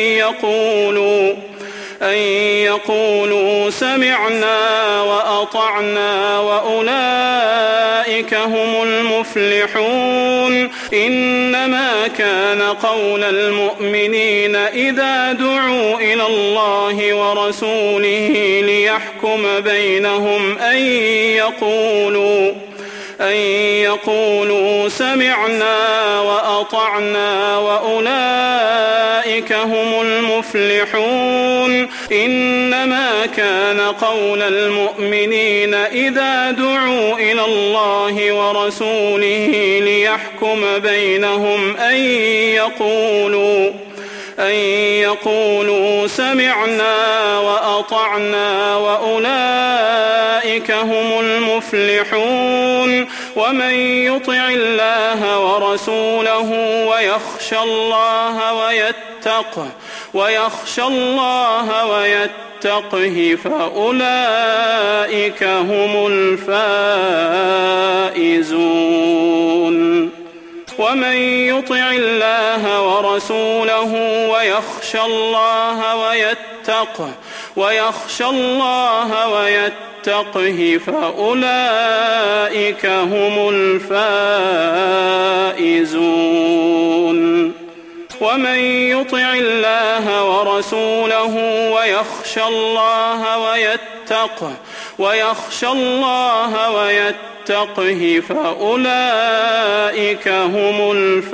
يقولوا سمعنا وأطعنا وأولئك هم المفلحون إنما كان قول المؤمنين إذا دعوا إلى الله ورسوله ليحكم بينهم أن أن يقولوا سمعنا وأطعنا وأولئك هم المفلحون. إنما كان قول المؤمنين إذا دعوا إلى الله ورسوله ليحكم بينهم أن يقولوا سمعنا وأطعنا وأولئك هم المفلحون. ومن يطع الله ورسوله ويخشى الله ويتقه فأولئك هم الفائزون. ومن يطع الله ورسوله ويخشى الله ويتقه فأولئك هم الفائزون. ومن يطع الله ورسوله ويخشى الله ويتقه فأولئك هم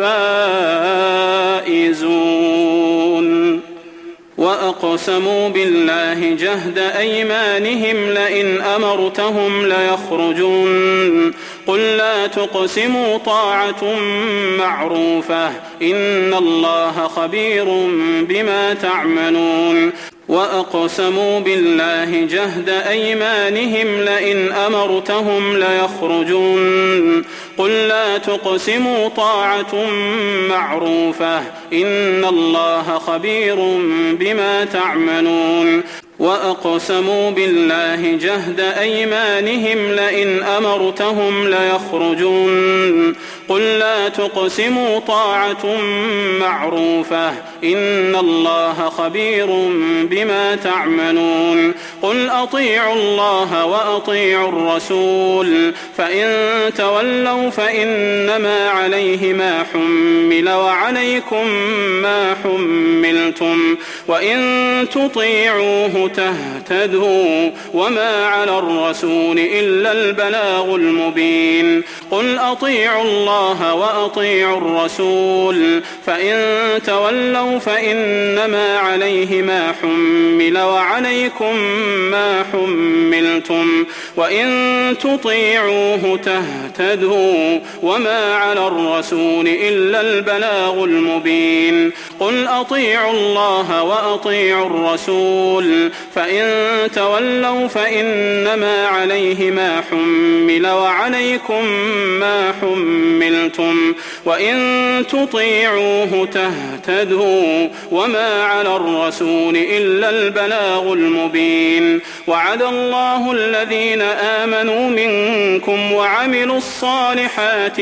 الفائزون. وأقسموا بالله جهد أيمانهم لئن أمرتهم ليخرجون. قل لا تقسموا طاعة معروفة إن الله خبير بما تعملون. وأقسموا بالله جهد أيمانهم لئن أمرتهم ليخرجون. قل لا تقسموا طاعة معروفة إن الله خبير بما تعملون. وأقسموا بالله جهد أيمانهم لئن أمرتهم ليخرجون. قل لا تقسموا طاعة معروفة إن الله خبير بما تعملون. قل أطيعوا الله وأطيعوا الرسول فإن تولوا فإنما عليه ما حمل وعليكم ما حملتم وإن تطيعوه تهتدوا وما على الرسول إلا البلاغ المبين. قل أطيعوا الله وأطيعوا الرسول فإن تولوا فإنما عليه ما حمل وعليكم ما حملتم وإن تطيعوه تهتدوا وما على الرسول إلا البلاغ المبين. قل أطيعوا الله وأطيعوا الرسول فإن تولوا فإنما عليه ما حمل وعليكم ما حملتم وإن تطيعوه تهتدوا وما على الرسول إلا البلاغ المبين. وعد الله الذين آمنوا منكم وعملوا الصالحات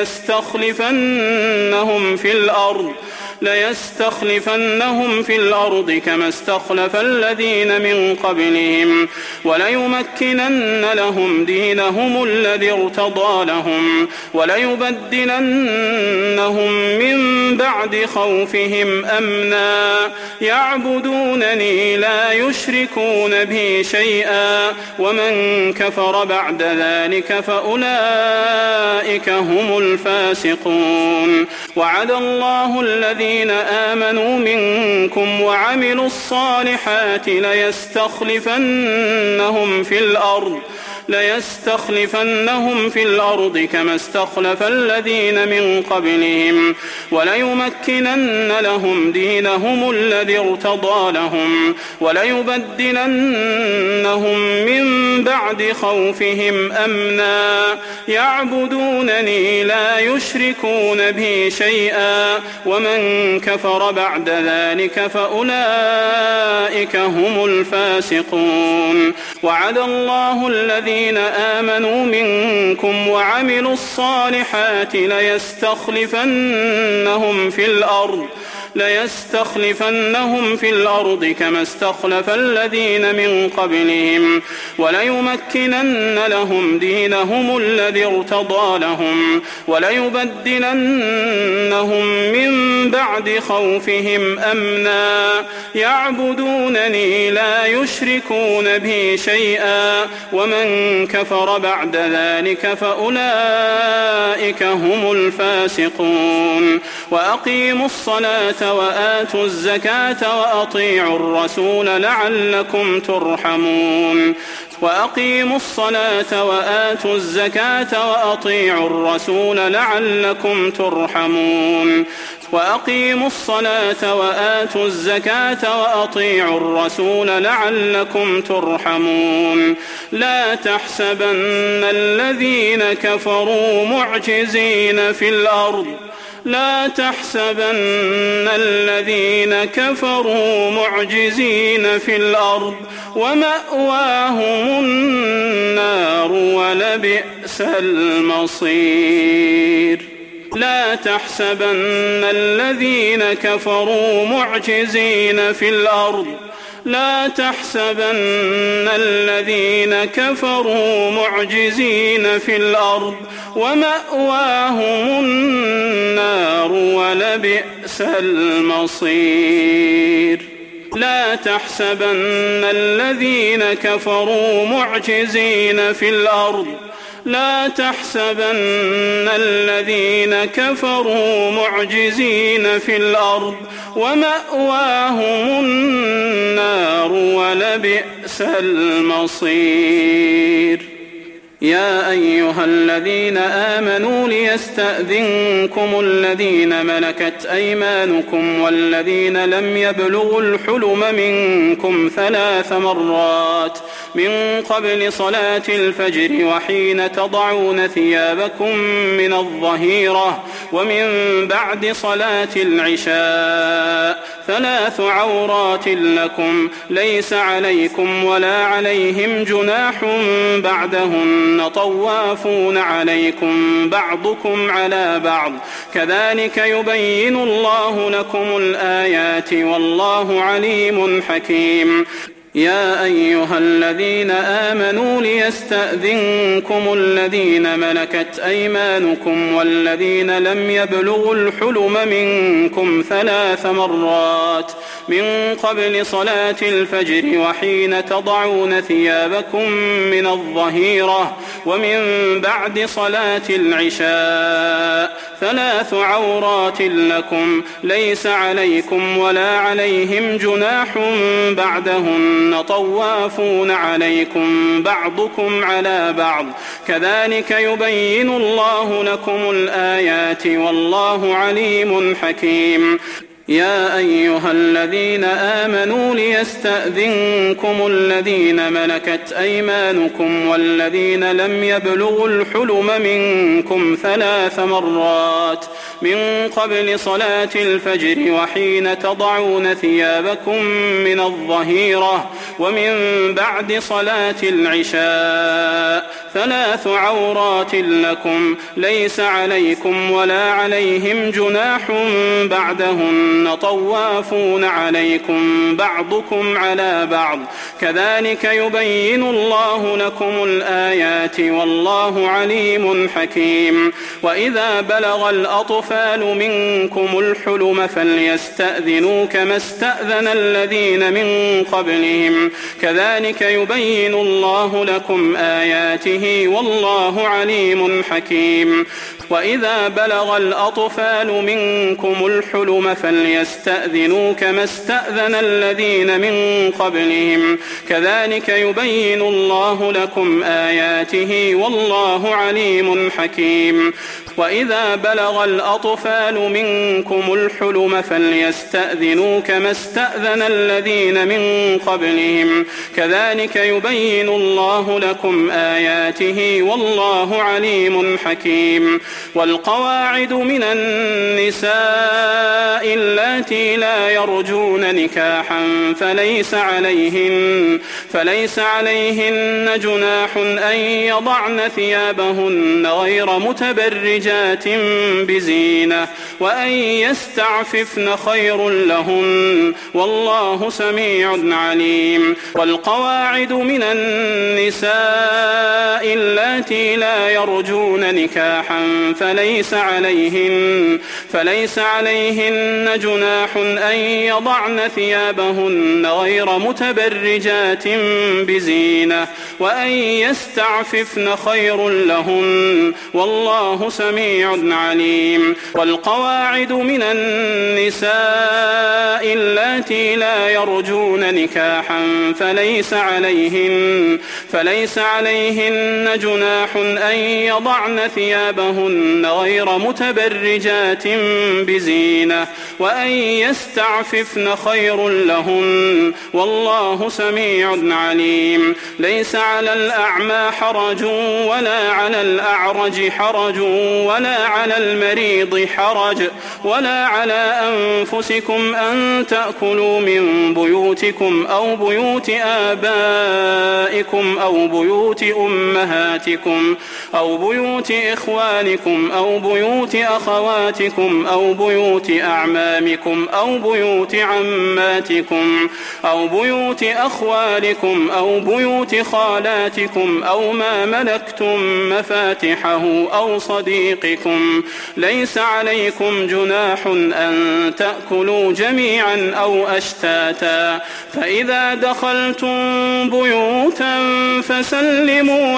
ليستخلفنهم في الأرض كما استخلف الذين من قبلهم وليمكنن لهم دينهم الذي ارتضى لهم وليبدلنهم من بعد خوفهم أمنا يعبدونني لا يشركون بي شيئا ومن كفر بعد ذلك فأولئك هم الفاسقون. وعد الله الذين آمنوا منكم وعملوا الصالحات ليستخلفنهم في الأرض كما استخلف الذين من قبلهم وليمكنن لهم دينهم الذي ارتضى لهم وليبدلنهم من بعد خوفهم أمنا يعبدونني لا يشركون بي شيئا ومن كفر بعد ذلك فأولئك هم الفاسقون. وعد الله الذين آمنوا منكم وعملوا الصالحات ليستخلفنهم في الأرض كما استخلف الذين من قبلهم وليمكنن لهم دينهم الذي ارتضى لهم وليبدلنهم من بعد خوفهم أمنا يعبدونني لا يشركون بي شيئا ومن كفر بعد ذلك فأولئك هم الفاسقون وأقيموا الصلاة وآتوا الزكاة وأطيعوا الرسول لعلكم ترحمون وأقيموا الصلاة وآتوا الزكاة وأطيعوا الرسول لعلكم ترحمون وأقيموا الصلاة وآتوا الزكاة وأطيعوا الرسول لعلكم ترحمون لا تحسبن الذين كفروا معجزين في الأرض لا تحسبن الذين كفروا معجزين في الأرض ومأواهم النار ولبئس المصير لا تحسبن الذين كفروا معجزين في الأرض لا تحسبن الذين كفروا معجزين في الأرض ومأواهم النار ولبئس المصير لا تحسبن الذين كفروا معجزين في الأرض لا تحسبن الذين كفروا معجزين في الأرض ومأواهم النار ولبئس المصير يا أيها الذين آمنوا ليستأذنكم الذين ملكت أيمانكم والذين لم يبلغوا الحلم منكم 3 مرات من قبل صلاة الفجر وحين تضعون ثيابكم من الظهيرة ومن بعد صلاة العشاء 3 عورات لكم ليس عليكم ولا عليهم جناح بعدهن طوافون عليكم بعضكم على بعض كذلك يبين الله لكم الآيات والله عليم حكيم يا أيها الذين آمنوا ليستأذنكم الذين ملكت أيمانكم والذين لم يبلغوا الحلم منكم 3 مرات من قبل صلاة الفجر وحين تضعون ثيابكم من الظهيرة ومن بعد صلاة العشاء 3 عورات لكم ليس عليكم ولا عليهم جناح بعدهن طوافون عليكم بعضكم على بعض كذلك يبين الله لكم الآيات والله عليم حكيم يا أيها الذين آمنوا ليستأذنكم الذين ملكت أيمانكم والذين لم يبلغوا الحلم منكم 3 مرات من قبل صلاة الفجر وحين تضعون ثيابكم من الظهيرة ومن بعد صلاة العشاء 3 عورات لكم ليس عليكم ولا عليهم جناح بعدهن طوافون عليكم بعضكم على بعض كذلك يبين الله لكم الآيات والله عليم حكيم وإذا بلغ الأطفال منكم الحلم فليستأذنوا كما استأذن الذين من قبلهم كذلك يبين الله لكم آياته والله عليم حكيم وإذا بلغ الأطفال منكم الحلم فليستأذنوا كما استأذن الذين من قبلهم كذلك يبين الله لكم آياته والله عليم حكيم وإذا بلغ الأطفال منكم الحلم فليستأذنوا كما استأذن الذين من قبلهم كذلك يبين الله لكم آياته والله عليم حكيم والقواعد من النساء اللاتي لا يرجون نكاحا فليس عليهن جناح أن يضعن ثيابهن غير متبرجات بزينة وأن يستعففن خير لهن والله سميع عليم. والقواعد من النساء اللاتي لا يرجون نكاحا فليس عليهن جناح أن يضعن ثيابهن غير متبرجات بزينة وأن يستعففن خير لهن والله سميع عليم. والقواعد من النساء اللاتي لا يرجون نكاحا فليس عليهن جناح أن يضعن ثيابهن غير متبرجات بزينة وأن يستعففن خير لهن والله سميع عليم. ليس على الأعمى حرج ولا على الأعرج حرج ولا على المريض حرج ولا على أنفسكم أن تأكلوا من بيوتكم أو بيوت آبائكم أو بيوت أمهاتكم أو بيوت إخوانكم أو بيوت أخواتكم أو بيوت أعمامكم أو بيوت عماتكم أو بيوت أخوالكم أو بيوت خالاتكم أو ما ملكتم مفاتحه أو صديقكم. ليس عليكم جناح أن تأكلوا جميعا أو أشتاتا. فإذا دخلتم بيوتا فسلموا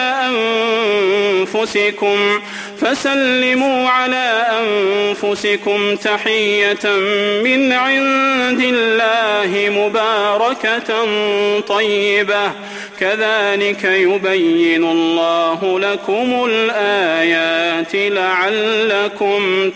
على أنفسكم تحية من عند الله مباركة طيبة كذلك يبين الله لكم الآيات لعلكم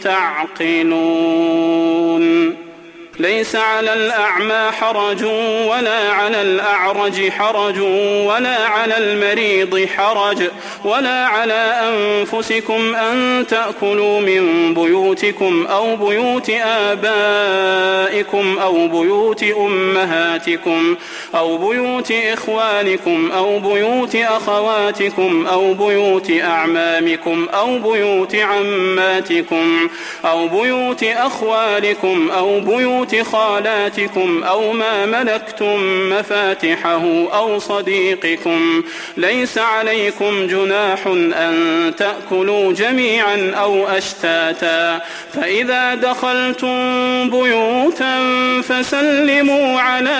تعقلون. ليس على الأعمى حرج ولا على الأعرج حرج ولا على المريض حرج ولا على أنفسكم أن تأكلوا من بيوتكم أو بيوت آبائكم أو بيوت أمهاتكم أو بيوت إخوانكم أو بيوت أخواتكم أو بيوت أعمامكم أو بيوت عماتكم أو بيوت أخوالكم أو بيوت خالاتكم أو ما ملكتم مفاتحه أو صديقكم. ليس عليكم جناح أن تأكلوا جميعا أو أشتاتا. فإذا دخلتم بيوتا فسلموا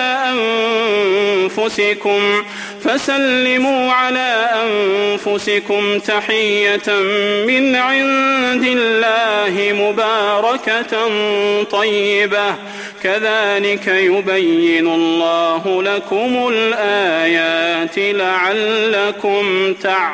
على أنفسكم تحية من عند الله مباركة طيبة كذلك يبين الله لكم الآيات لعلكم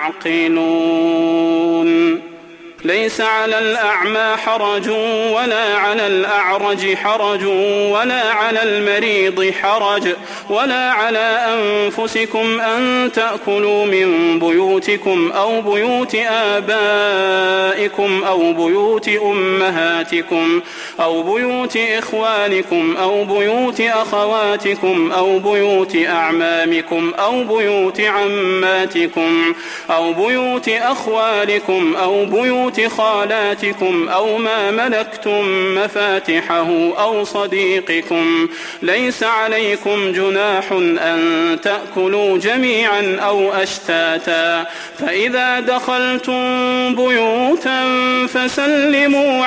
تعقلون. ليس على الأعمى حرج ولا على الأعرج حرج ولا على المريض حرج ولا على أنفسكم أن تأكلوا من بيوتكم أو بيوت آبائكم أو بيوت أمهاتكم أو بيوت إخوانكم أو بيوت أخواتكم أو بيوت أعمامكم أو بيوت عماتكم أو بيوت أخوالكم أو بيوت خالاتكم أو ما ملكتم مفاتحه أو صديقكم. ليس عليكم جناح أن تأكلوا جميعا أو أشتاتا. فإذا دخلتم بيوتا فسلموا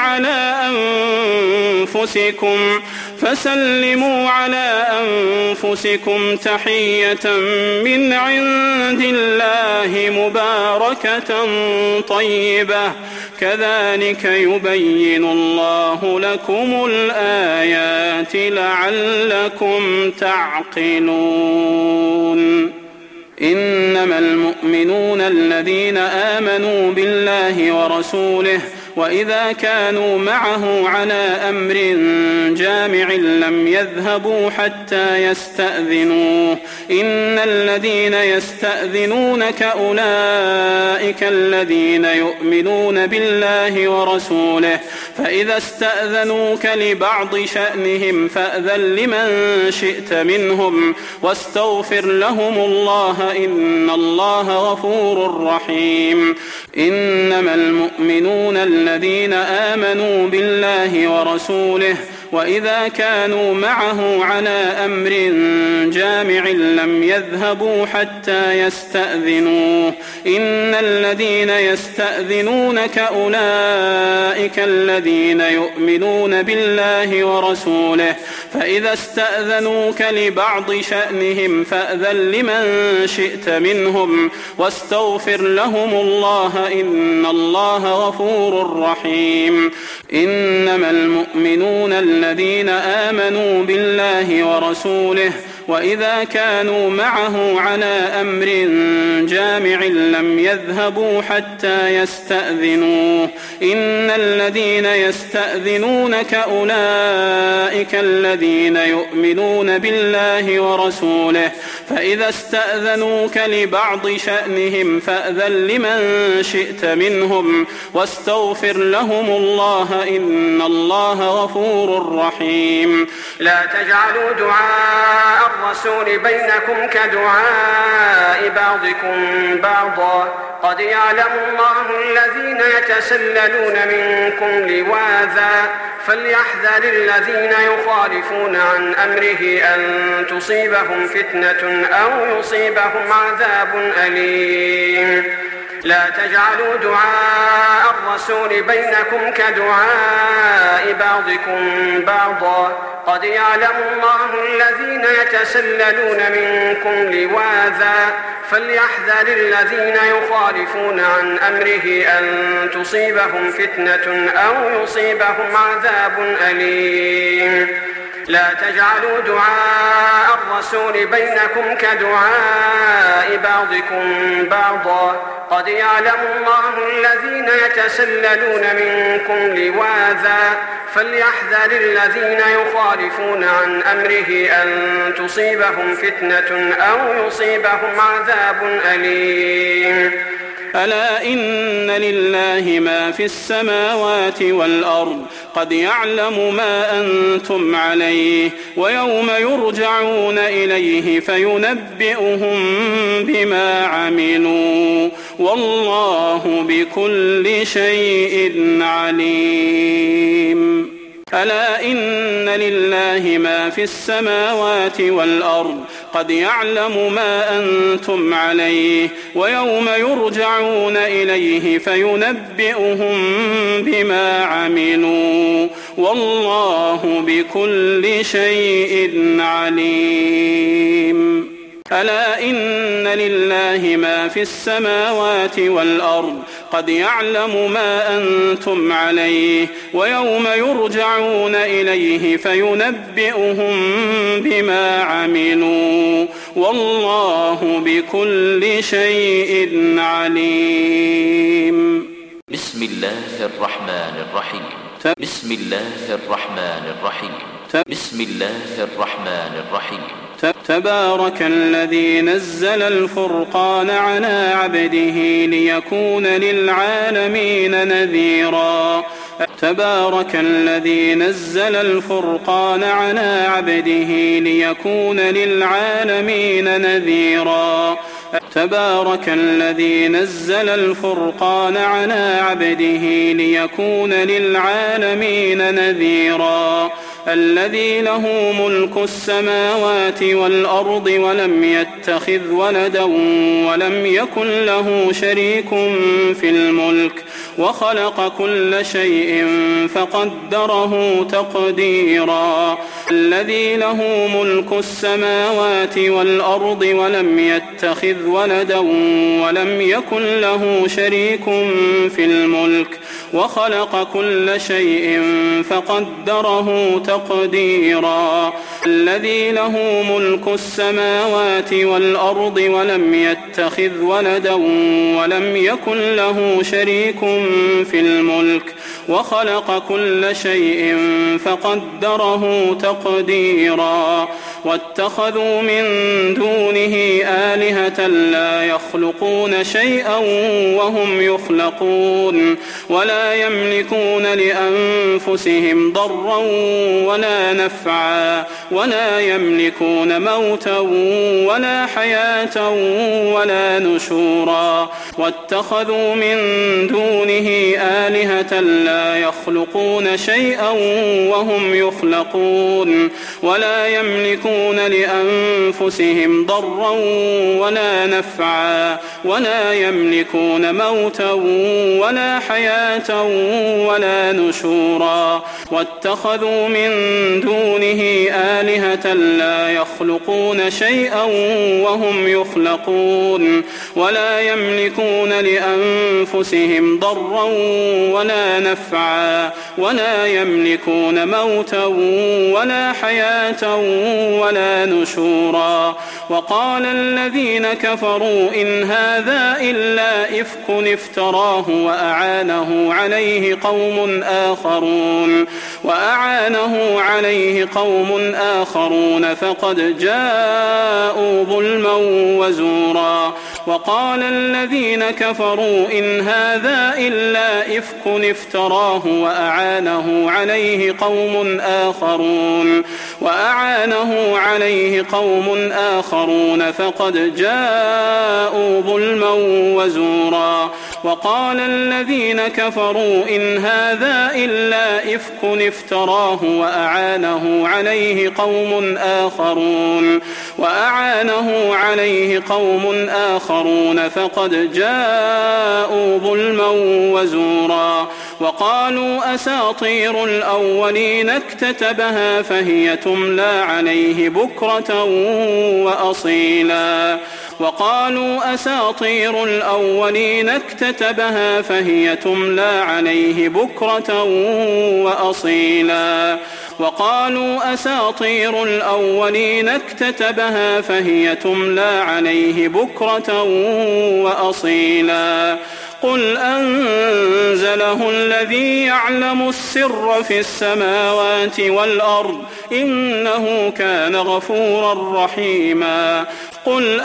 على أنفسكم تحية من عند الله مباركة طيبة كذلك يبين الله لكم الآيات لعلكم تعقلون. إنما المؤمنون الذين آمنوا بالله ورسوله وإذا كانوا معه على أمر جامع لم يذهبوا حتى يستأذنوه إن الذين يستأذنونك أولئك الذين يؤمنون بالله ورسوله فإذا استأذنوك لبعض شأنهم فأذن لمن شئت منهم واستغفر لهم الله إن الله غفور رحيم إنما المؤمنون الذين آمنوا بالله ورسوله وإذا كانوا معه على أمر جامع لم يذهبوا حتى يستأذنوه إن الذين يستأذنونك أولئك الذين يؤمنون بالله ورسوله فإذا استأذنوك لبعض شأنهم فأذن لمن شئت منهم واستغفر لهم الله إن الله غفور رحيم إنما المؤمنون الذين آمنوا بالله ورسوله وإذا كانوا معه على أمر جامع لم يذهبوا حتى يستأذنوه إن الذين يستأذنونك أولئك الذين يؤمنون بالله ورسوله فإذا استأذنوك لبعض شأنهم فأذن لمن شئت منهم واستغفر لهم الله إن الله غفور رحيم لا تجعلوا دعاء الرسول بينكم كدعاء بعضكم بعضا قد يعلم الله الذين يتسللون منكم لواذا فليحذر الذين يخالفون عن أمره أن تصيبهم فتنة أو يصيبهم عذاب أليم لا تجعلوا دعاء الرسول بينكم كدعاء بعضكم بعضا قد يعلم الله الذين يتسللون منكم لواذا فليحذر الذين يخالفون عن أمره أن تصيبهم فتنة أو يصيبهم عذاب أليم لا تجعلوا دعاء الرسول بينكم كدعاء بعضكم بعضا قد يعلم الله الذين يتسللون منكم لواذا فليحذر الذين يخالفون عن أمره أن تصيبهم فتنة أو يصيبهم عذاب أليم ألا إن لله ما في السماوات والأرض قد يعلم ما أنتم عليه ويوم يرجعون إليه فينبئهم بما عملوا والله بكل شيء عليم ألا إن لله ما في السماوات والأرض قد يعلم ما أنتم عليه ويوم يرجعون إليه فينبئهم بما عملوا والله بكل شيء عليم ألا إن لله ما في السماوات والأرض قد يعلم ما أنتم عليه ويوم يرجعون إليه فينبئهم بما عملوا والله بكل شيء عليم بسم الله الرحمن الرحيم بسم الله الرحمن الرحيم بسم الله الرحمن الرحيم تبارك الذي نزل الفرقان على عبده ليكون للعالمين نذيرا تبارك الذي نزل الفرقان على عبده ليكون للعالمين نذيرا تبارك الذي نزل الفرقان على عبده ليكون للعالمين نذيرا الذي له ملك السماوات والأرض ولم يتخذ ولدا ولم يكن له شريك في الملك وخلق كل شيء فقدره تقديرا الذي له ملك السماوات والأرض ولم يتخذ ولدا ولم يكن له شريك في الملك وخلق كل شيء فقدره تقديرا الذي له ملك السماوات والأرض ولم يتخذ ولدا ولم يكن له شريك في الملك وخلق كل شيء فقدره تقديرا واتخذوا من دونه آلهة لا يخلقون شيئا وهم يخلقون ولا يملكون لأنفسهم ضرا ولا نفعا ولا يملكون موتا ولا حياة ولا نشورا واتخذوا من دونه آلهة لا يخلقون شيئا وهم يخلقون ولا يملكون لأنفسهم ضرا ولا نفعا ولا يملكون موتا ولا حياة ولا نشورا واتخذوا من دونه آلهة لا يخلقون شيئا وهم يخلقون ولا يملكون لأنفسهم ضرا ولا نفعا ولا يملكون موتا ولا حياة ولا نشورا وقال الذين كفروا إن هذا إلا إفك افتراه وأعانه قوم آخرون فقد جاءوا ظلما وزورا وقال الذين كفروا إن هذا إلا إفك افتراه وأعانه عليه قوم آخرون فقد جاءوا ظلما وزورا وقال الذين كفروا إن هذا إلا إفك افتراه وأعانه عليه قوم آخرون فقد جاءوا ظلما وزورا وقالوا أساطير الأولين اكتتبها فهي تملى عليه بكرة وأصيلا قل أنزله الذي يعلم السر في السماوات والأرض إنه كان غفورا رحيما قل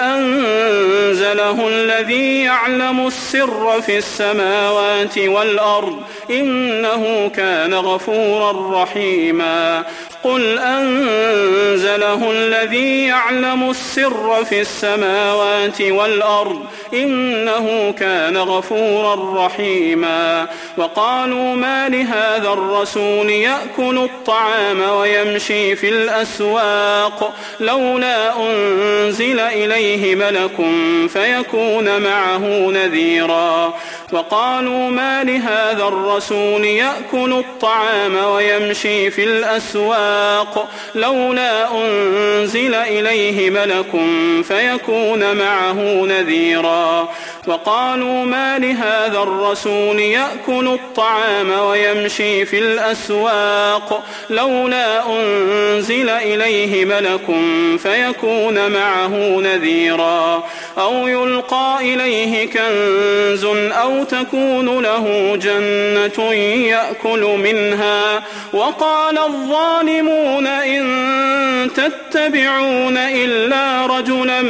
أنزله الذي يعلم السر في السماوات والأرض إنه كان غفورا رحيما قل أنزله الذي يعلم السر في السماوات والأرض إنه كان غفورا رحيما وقالوا ما لهذا الرسول يأكل الطعام ويمشي في الأسواق لولا أنزل إليه ملك فيكون معه نذيرا وقالوا ما لهذا الرسول يأكل الطعام ويمشي في الأسواق لولا أنزل إليه ملك فيكون معه نذيرا وقالوا ما لهذا الرسول يأكل الطعام ويمشي في الأسواق لولا أنزل إليه ملك فيكون معه نذيرا أو يلقى إليه كنز أو تكون له جنة يأكل منها وقال الظالمون إن تتبعون إلا رجلا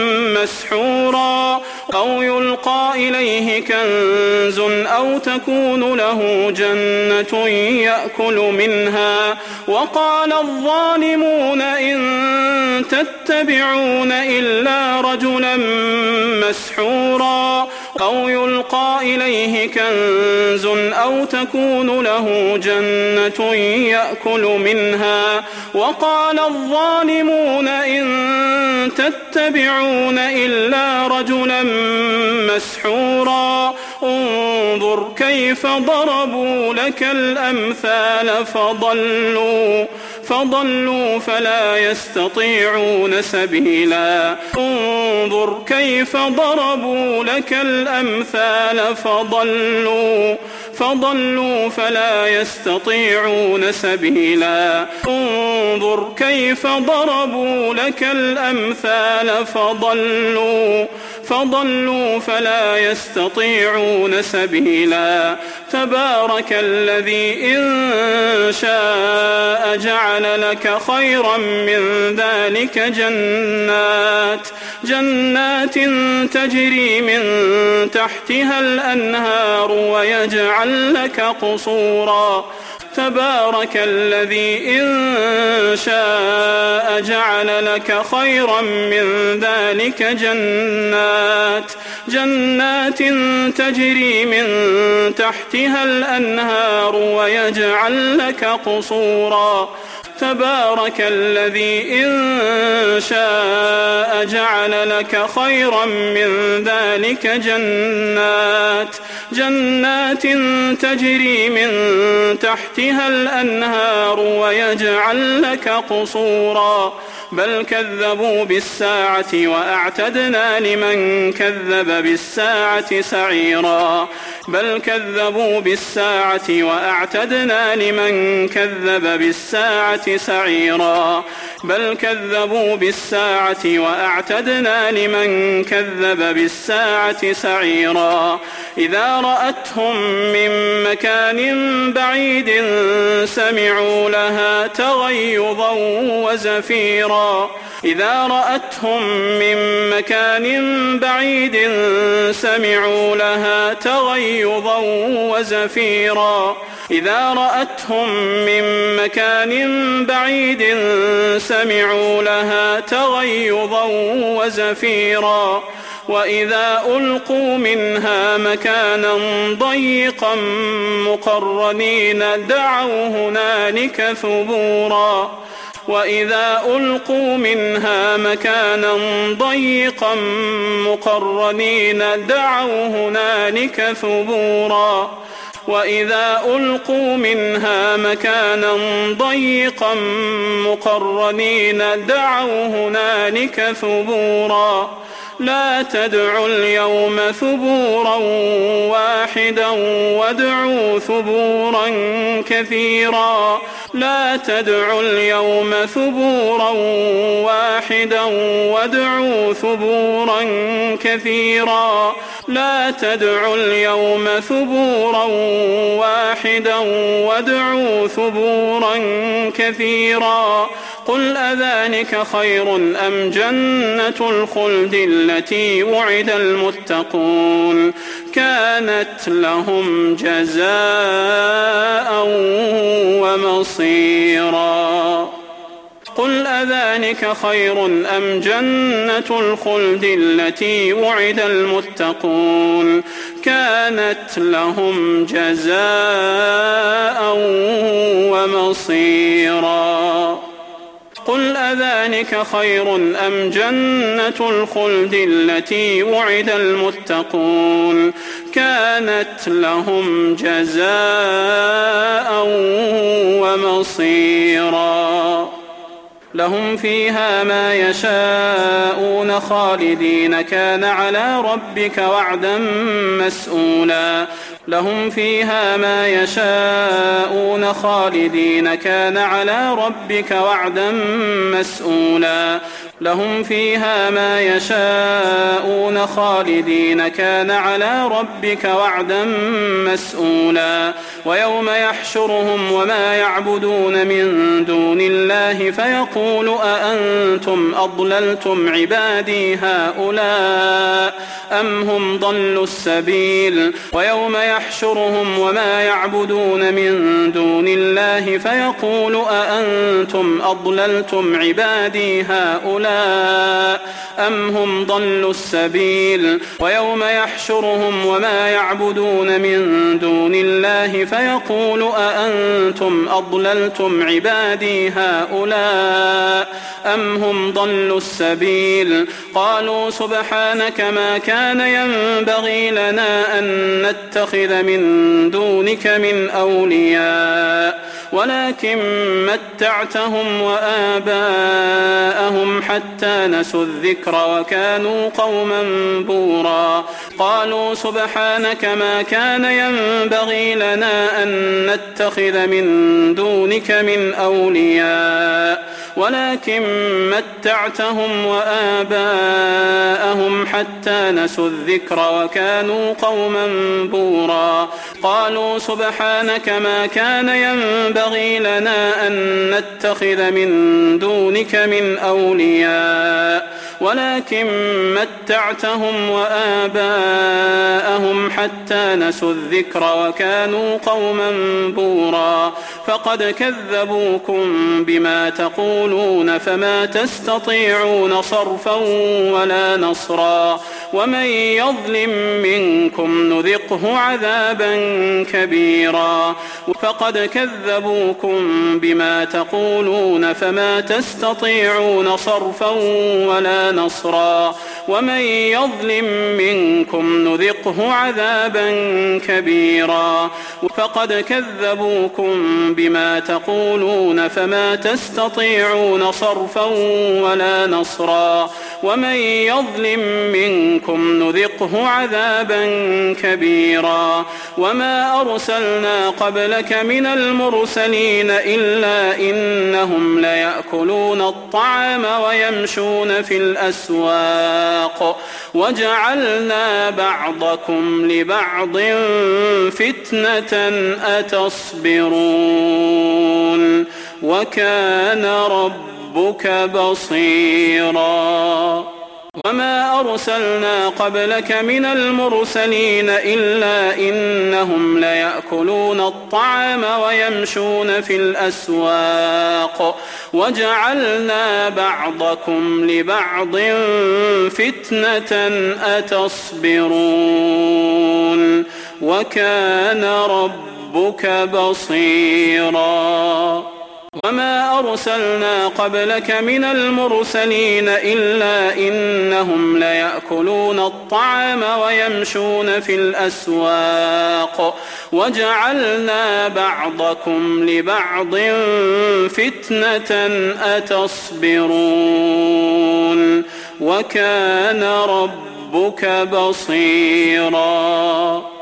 مسحورا أو يلقى إليه كنز أو تكون له جنة يأكل منها وقال الظالمون إن تتبعون إلا رجلا مسحورا أو يلقى إليه كنز أو تكون له جنة يأكل منها وقال الظالمون إن تتبعون إلا رجلا مسحورا انظر كيف ضربوا لك الأمثال فضلوا فلا يستطيعون سبيلا انظر كيف ضربوا لك الأمثال فضلوا فلا يستطيعون سبيلا انظر كيف ضربوا لك الأمثال فضلوا فلا يستطيعون سبيلا تبارك الذي إن شاء جعل لك خيرا من ذلك جنات تجري من تحتها الأنهار ويجعل لك قصورا تبارك الذي إن شاء جعل لك خيرا من ذلك جنات تجري من تحتها الأنهار ويجعل لك قصورا تبارك الذي إن شاء جعل لك خيرا من ذلك جنات تجري من تحتها الأنهار ويجعل لك قصورا بل كذبوا بالساعة وأعتدنا لمن كذب بالساعة سعيرا بل كذبوا بالساعة وأعتدنا لمن كذب بالساعة سعيرا بل كذبوا بالساعة وأعتدنا لمن كذب بالساعة سعيرا إذا رأتهم من مكان بعيد سمعوا لها تغيظا وزفيرا إذا رأتهم من مكان بعيد سمعوا لها تغيظا وزفيرا إذا رأتهم من مكان بعيد سمعوا لها تغيظا وزفيرا وإذا ألقوا منها مكانا ضيقا مقرنين دعوا هنالك ثبورا وإذا ألقوا منها مكانا ضيقا مقرنين دعوا هنالك ثبورا وإذا ألقوا منها مكانا ضيقا مقرنين دعوا هنالك ثبورا لا تدعوا اليوم ثبورا واحدا وادعوا ثبورا كثيرا لا تدعوا اليوم ثبورا واحدا وادعوا ثبورا كثيرا لا تدعوا اليوم ثبورا واحدا وادعوا ثبورا كثيرا قل أذلك خير أم جنة الخلد التي وعد المتقون كانت لهم جزاء ومصيرا قل أذلك خير أم جنة الخلد التي وعد المتقون كانت لهم جزاء ومصيرا قل أذلك خير أم جنة الخلد التي وعد المتقون كانت لهم جزاء ومصيرا لهم فيها ما يشاءون خالدين كان على ربك وعدا مسئولا لهم فيها ما يشاءون خالدين كان على ربك وعدا مسئولا لهم فيها ما يشاءون خالدين كان على ربك وعدا مسئولا ويوم يحشرهم وما يعبدون من دون الله فيقول أأنتم أضللتم عبادي هؤلاء أم هم ضلوا السبيل ويوم يحشرهم وما يعبدون من دون الله فيقول أأنتم أضللتم عبادي هؤلاء أم هم ضلوا السبيل ويوم يحشرهم وما يعبدون من دون الله فيقول أأنتم أضللتم عبادي هؤلاء أم هم ضلوا السبيل قالوا سبحانك ما كان ينبغي لنا أن نتخذ من دونك من أولياء ولكن متعتهم وآباءهم حتى نسوا الذكر وكانوا قوما بورا قالوا سبحانك ما كان ينبغي لنا أن نتخذ من دونك من أولياء ولكن متعتهم وآباءهم حتى نسوا الذكر وكانوا قوما بورا قالوا سبحانك ما كان ينبغي لنا أن نتخذ من دونك من أولياء ولكن متعتهم وآباءهم حتى نسوا الذكر وكانوا قوما بورا فقد كذبوكم بما تقولون فما تستطيعون صرفا ولا نصرا ومن يظلم منكم نذقه عذابا كبيرا فقد كذبوكم بما تقولون فما تستطيعون صرفا ولا نصرا ومن يظلم منكم نذقه عذابا كبيرا فقد كذبوكم بما تقولون فما تستطيعون صرفا ولا نصرا ومن يظلم منكم نذقه عذابا كبيرا وما أرسلنا قبلك من المرسلين إلا إنهم ليأكلون الطعام ويمشون في الأسواق وجعلنا بعضكم لبعض فتنة أتصبرون وكان ربك بصيرا وما أرسلنا قبلك من المرسلين إلا إنهم ليأكلون الطعام ويمشون في الأسواق وجعلنا بعضكم لبعض فتنة أتصبرون وكان ربك بصيرا وما أرسلنا قبلك من المرسلين إلا إنهم ليأكلون الطعام ويمشون في الأسواق وجعلنا بعضكم لبعض فتنة أتصبرون وكان ربك بصيرا